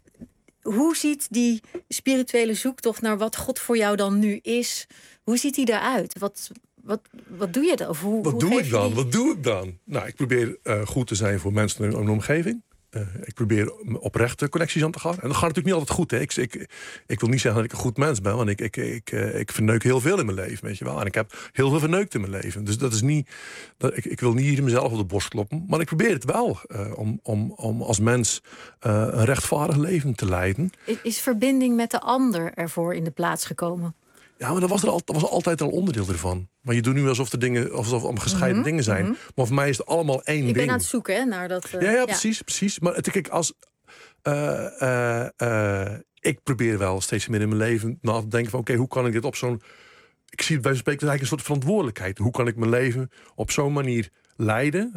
Hoe ziet die spirituele zoektocht naar wat God voor jou dan nu is? Hoe ziet die eruit? Wat, wat, wat doe je dan? Hoe, wat hoe doe ik dan? die... Wat doe ik dan? Nou, ik probeer uh, goed te zijn voor mensen in mijn omgeving. Uh, ik probeer oprechte connecties aan te gaan. En dat gaat natuurlijk niet altijd goed. Hè. Ik, ik, ik wil niet zeggen dat ik een goed mens ben. Want ik, ik, ik, uh, ik verneuk heel veel in mijn leven. Weet je wel. En ik heb heel veel verneukt in mijn leven. Dus dat is niet... Dat, ik, ik wil niet hier mezelf op de borst kloppen. Maar ik probeer het wel. Uh, om, om, om als mens uh, een rechtvaardig leven te leiden. Is verbinding met de ander ervoor in de plaats gekomen? Ja, maar dat was, er al, dat was altijd al onderdeel ervan. Maar je doet nu alsof de dingen, alsof het allemaal gescheiden mm-hmm. dingen zijn. Mm-hmm. Maar voor mij is het allemaal één ik ding. Ik ben aan het zoeken hè, naar dat... Uh, ja, ja, precies, ja. precies. Maar het, kijk, als... Uh, uh, uh, ik probeer wel steeds meer in mijn leven na te denken van... oké, okay, hoe kan ik dit op zo'n... Ik zie het bij spreken eigenlijk een soort verantwoordelijkheid. Hoe kan ik mijn leven op zo'n manier leiden?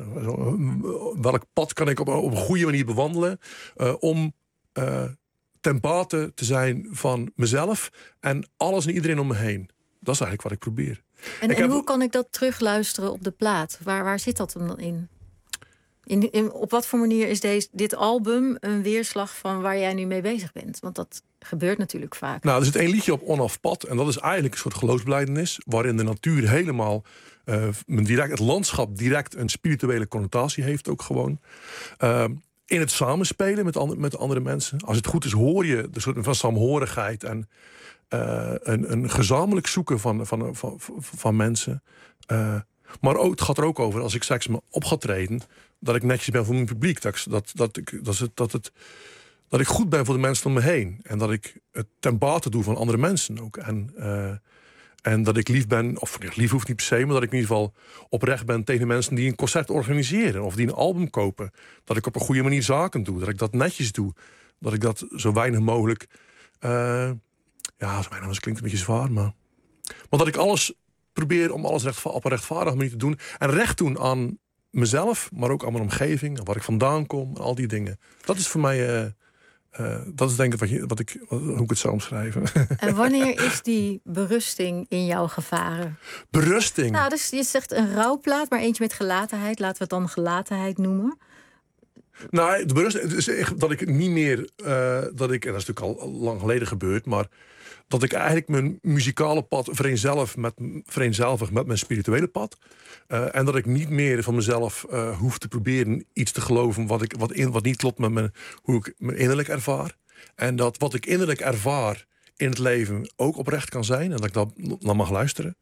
Welk pad kan ik op, op een goede manier bewandelen? Uh, om... Uh, ten bate te zijn van mezelf en alles en iedereen om me heen. Dat is eigenlijk wat ik probeer. En, ik en heb... hoe kan ik dat terugluisteren op de plaat? Waar, waar zit dat hem dan in? in, in op wat voor manier is deze, dit album een weerslag van waar jij nu mee bezig bent? Want dat gebeurt natuurlijk vaak. Nou, er zit één liedje op On-Off Pad en dat is eigenlijk een soort geloofsbelijdenis waarin de natuur helemaal, uh, direct, het landschap direct een spirituele connotatie heeft ook gewoon. Uh, In het samenspelen met, and- met andere mensen. Als het goed is, hoor je de soort van saamhorigheid en uh, een, een gezamenlijk zoeken van, van, van, van, van mensen. Uh, maar ook, het gaat er ook over, als ik straks me op ga treden, dat ik netjes ben voor mijn publiek. Dat, ik, dat, dat, ik, dat, het, dat, het, dat ik goed ben voor de mensen om me heen. En dat ik het ten bate doe van andere mensen ook. En, uh, en dat ik lief ben, of lief hoeft niet per se, maar dat ik in ieder geval oprecht ben tegen mensen die een concert organiseren of die een album kopen. Dat ik op een goede manier zaken doe, dat ik dat netjes doe. Dat ik dat zo weinig mogelijk, uh, ja, zo weinig, dat klinkt een beetje zwaar, maar... Maar dat ik alles probeer om alles rechtva- op een rechtvaardige manier te doen. En recht doen aan mezelf, maar ook aan mijn omgeving, waar ik vandaan kom, en al die dingen. Dat is voor mij... Uh, Uh, dat is denk ik wat, je, wat ik, wat, hoe ik het zou omschrijven. En wanneer is die berusting in jou gevaren? Berusting? Nou, dus je zegt een rouwplaat, maar eentje met gelatenheid. Laten we het dan gelatenheid noemen. Nou, de berusting is echt dat ik niet meer... Uh, dat ik, en dat is natuurlijk al lang geleden gebeurd... maar dat ik eigenlijk mijn muzikale pad vereenzelvig met, vereenzelvig met mijn spirituele pad. Uh, en dat ik niet meer van mezelf uh, hoef te proberen iets te geloven... wat, ik, wat, in, wat niet klopt met mijn, hoe ik me innerlijk ervaar. En dat wat ik innerlijk ervaar in het leven ook oprecht kan zijn. En dat ik dat naar mag luisteren.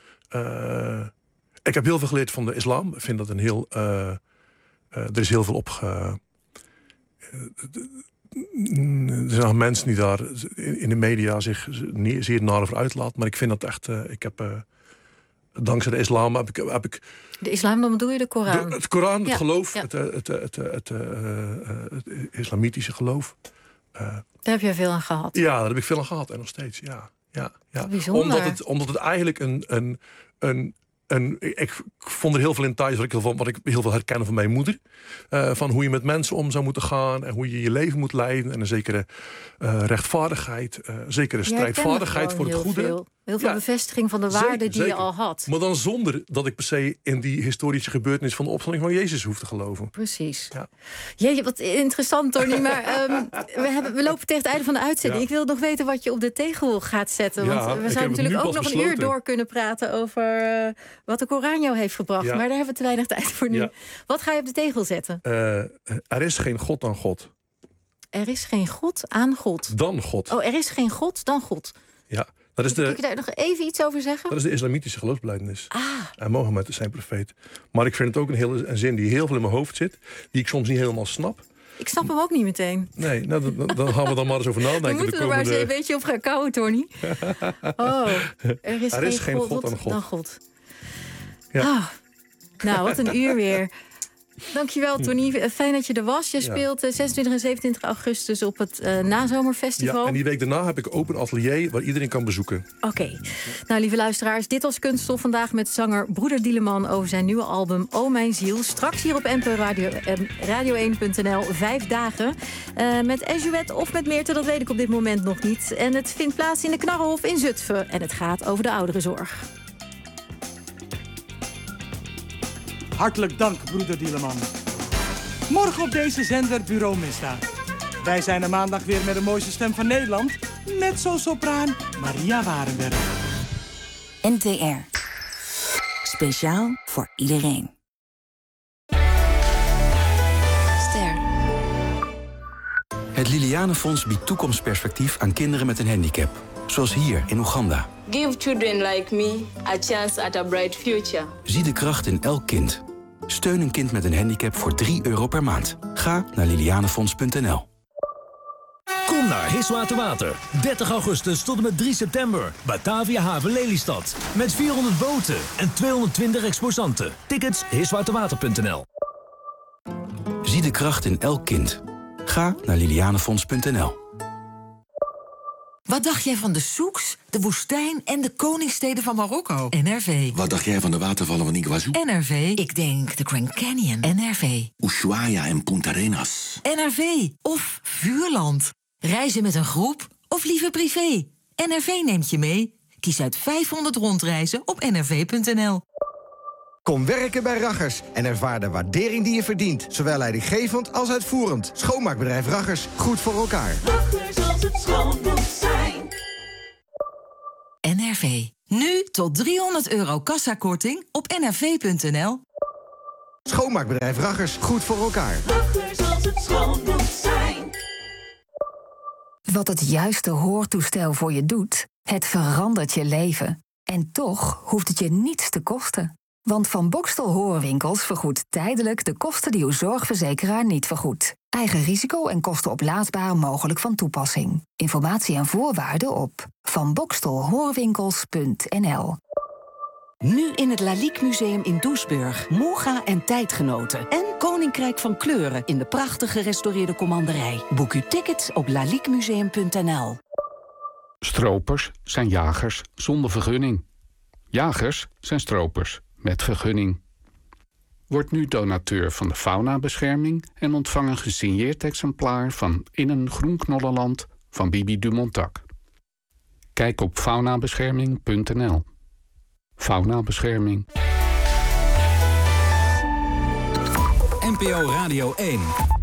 Uh, ik heb heel veel geleerd van de islam. Ik vind dat een heel... Uh, uh, er is heel veel op... Ge, uh, er zijn nog mensen die daar in de media zich zeer naar over uitlaten. Maar ik vind dat echt... Uh, ik heb... Uh, dankzij de islam heb ik... Heb ik de islam, dan bedoel je de Koran? De, het Koran, het ja. geloof, ja. het, het, het, het, het, uh, het islamitische geloof. Uh, Daar heb jij veel aan gehad? Ja, daar heb ik veel aan gehad en nog steeds, ja. ja, ja. Bijzonder. Omdat het, omdat het eigenlijk een... een, een En ik, ik vond er heel veel in thuis wat ik heel veel, wat ik heel veel herken van mijn moeder. Uh, van hoe je met mensen om zou moeten gaan. En hoe je je leven moet leiden. En een zekere uh, rechtvaardigheid. Uh, zekere strijdvaardigheid voor het goede. Veel. Heel veel ja, bevestiging van de waarden die zeker. je al had. Maar dan zonder dat ik per se in die historische gebeurtenis van de opstanding van Jezus hoef te geloven. Precies. Ja. Jeetje, wat interessant, Tony. Maar um, we, hebben, we lopen tegen het einde van de uitzending. Ja. Ik wil nog weten wat je op de tegel gaat zetten. Want ja, we zouden natuurlijk ook nog besloten. een uur door kunnen praten over uh, wat de Koran jou heeft gebracht. Ja. Maar daar hebben we te weinig tijd voor nu. Ja. Wat ga je op de tegel zetten? Uh, er is geen God dan God. Er is geen God aan God. Dan God. Oh, er is geen God dan God. Ja. Dat is de, Kun je daar nog even iets over zeggen? Dat is de islamitische geloofsbelijdenis. Ah. En Mohammed is zijn profeet. Maar ik vind het ook een, hele, een zin die heel veel in mijn hoofd zit. Die ik soms niet helemaal snap. Ik snap hem ook niet meteen. Nee, nou, dan, dan gaan we dan maar eens over nadenken. Dan moeten we er maar eens een beetje op gaan kouwen, Tony. Oh, er is, er is geen, geen God, God dan God. Dan God. Ja. Oh. Nou, wat een uur weer. Dankjewel, Tony. Fijn dat je er was. Je ja. speelt zesentwintig en zevenentwintig augustus op het uh, Nazomerfestival. Ja, en die week daarna heb ik open atelier waar iedereen kan bezoeken. Oké. Okay. Nou, lieve luisteraars, dit was Kunststof vandaag met zanger Broeder Dieleman over zijn nieuwe album O Mijn Ziel. Straks hier op N P O Radio, eh, radio één punt n l, vijf dagen. Uh, met Ejuet of met Meerte, dat weet ik op dit moment nog niet. En het vindt plaats in de Knarrenhof in Zutphen. En het gaat over de ouderenzorg. Hartelijk dank, broeder Dieleman. Morgen op deze zender Bureau Misdaad. Wij zijn er maandag weer met de mooiste stem van Nederland. Mezzo-sopraan Maria Warenberg. N T R. Speciaal voor iedereen. Ster. Het Lilianenfonds biedt toekomstperspectief aan kinderen met een handicap. Zoals hier in Oeganda. Give children like me a chance at a bright future. Zie de kracht in elk kind. Steun een kind met een handicap voor drie euro per maand. Ga naar lilianenfonds punt n l. Kom naar Hiswaterwater. dertig augustus tot en met drie september. Batavia Haven Lelystad. Met vierhonderd boten en tweehonderdtwintig exposanten. Tickets hiswaterwater punt n l. Zie de kracht in elk kind. Ga naar lilianenfonds punt n l. Wat dacht jij van de souks, de woestijn en de koningssteden van Marokko? N R V. Wat dacht jij van de watervallen van Iguazu? N R V. Ik denk de Grand Canyon. N R V. Ushuaia en Punta Arenas. N R V. Of Vuurland. Reizen met een groep of liever privé. N R V neemt je mee. Kies uit vijfhonderd rondreizen op n r v punt n l. Kom werken bij Raggers en ervaar de waardering die je verdient. Zowel leidinggevend als uitvoerend. Schoonmaakbedrijf Raggers. Goed voor elkaar. Raggers als het schoon moet zijn. N R V. Nu tot driehonderd euro kassakorting op n r v punt n l. Schoonmaakbedrijf Raggers. Goed voor elkaar. Raggers als het schoon moet zijn. Wat het juiste hoortoestel voor je doet, het verandert je leven. En toch hoeft het je niets te kosten. Want Van Bokstel Hoorwinkels vergoedt tijdelijk de kosten die uw zorgverzekeraar niet vergoedt. Eigen risico en kosten oplaadbaar mogelijk van toepassing. Informatie en voorwaarden op van bokstel hoorwinkels punt n l. Nu in het Lalique Museum in Doesburg. Moga en tijdgenoten. En Koninkrijk van Kleuren in de prachtig gerestaureerde commanderij. Boek uw tickets op laliquemuseum punt n l. Stropers zijn jagers zonder vergunning. Jagers zijn stropers met vergunning. Word nu donateur van de faunabescherming en ontvang een gesigneerd exemplaar van In een groen knollenland van Bibi Dumontac. Kijk op faunabescherming punt n l. Faunabescherming. N P O Radio één.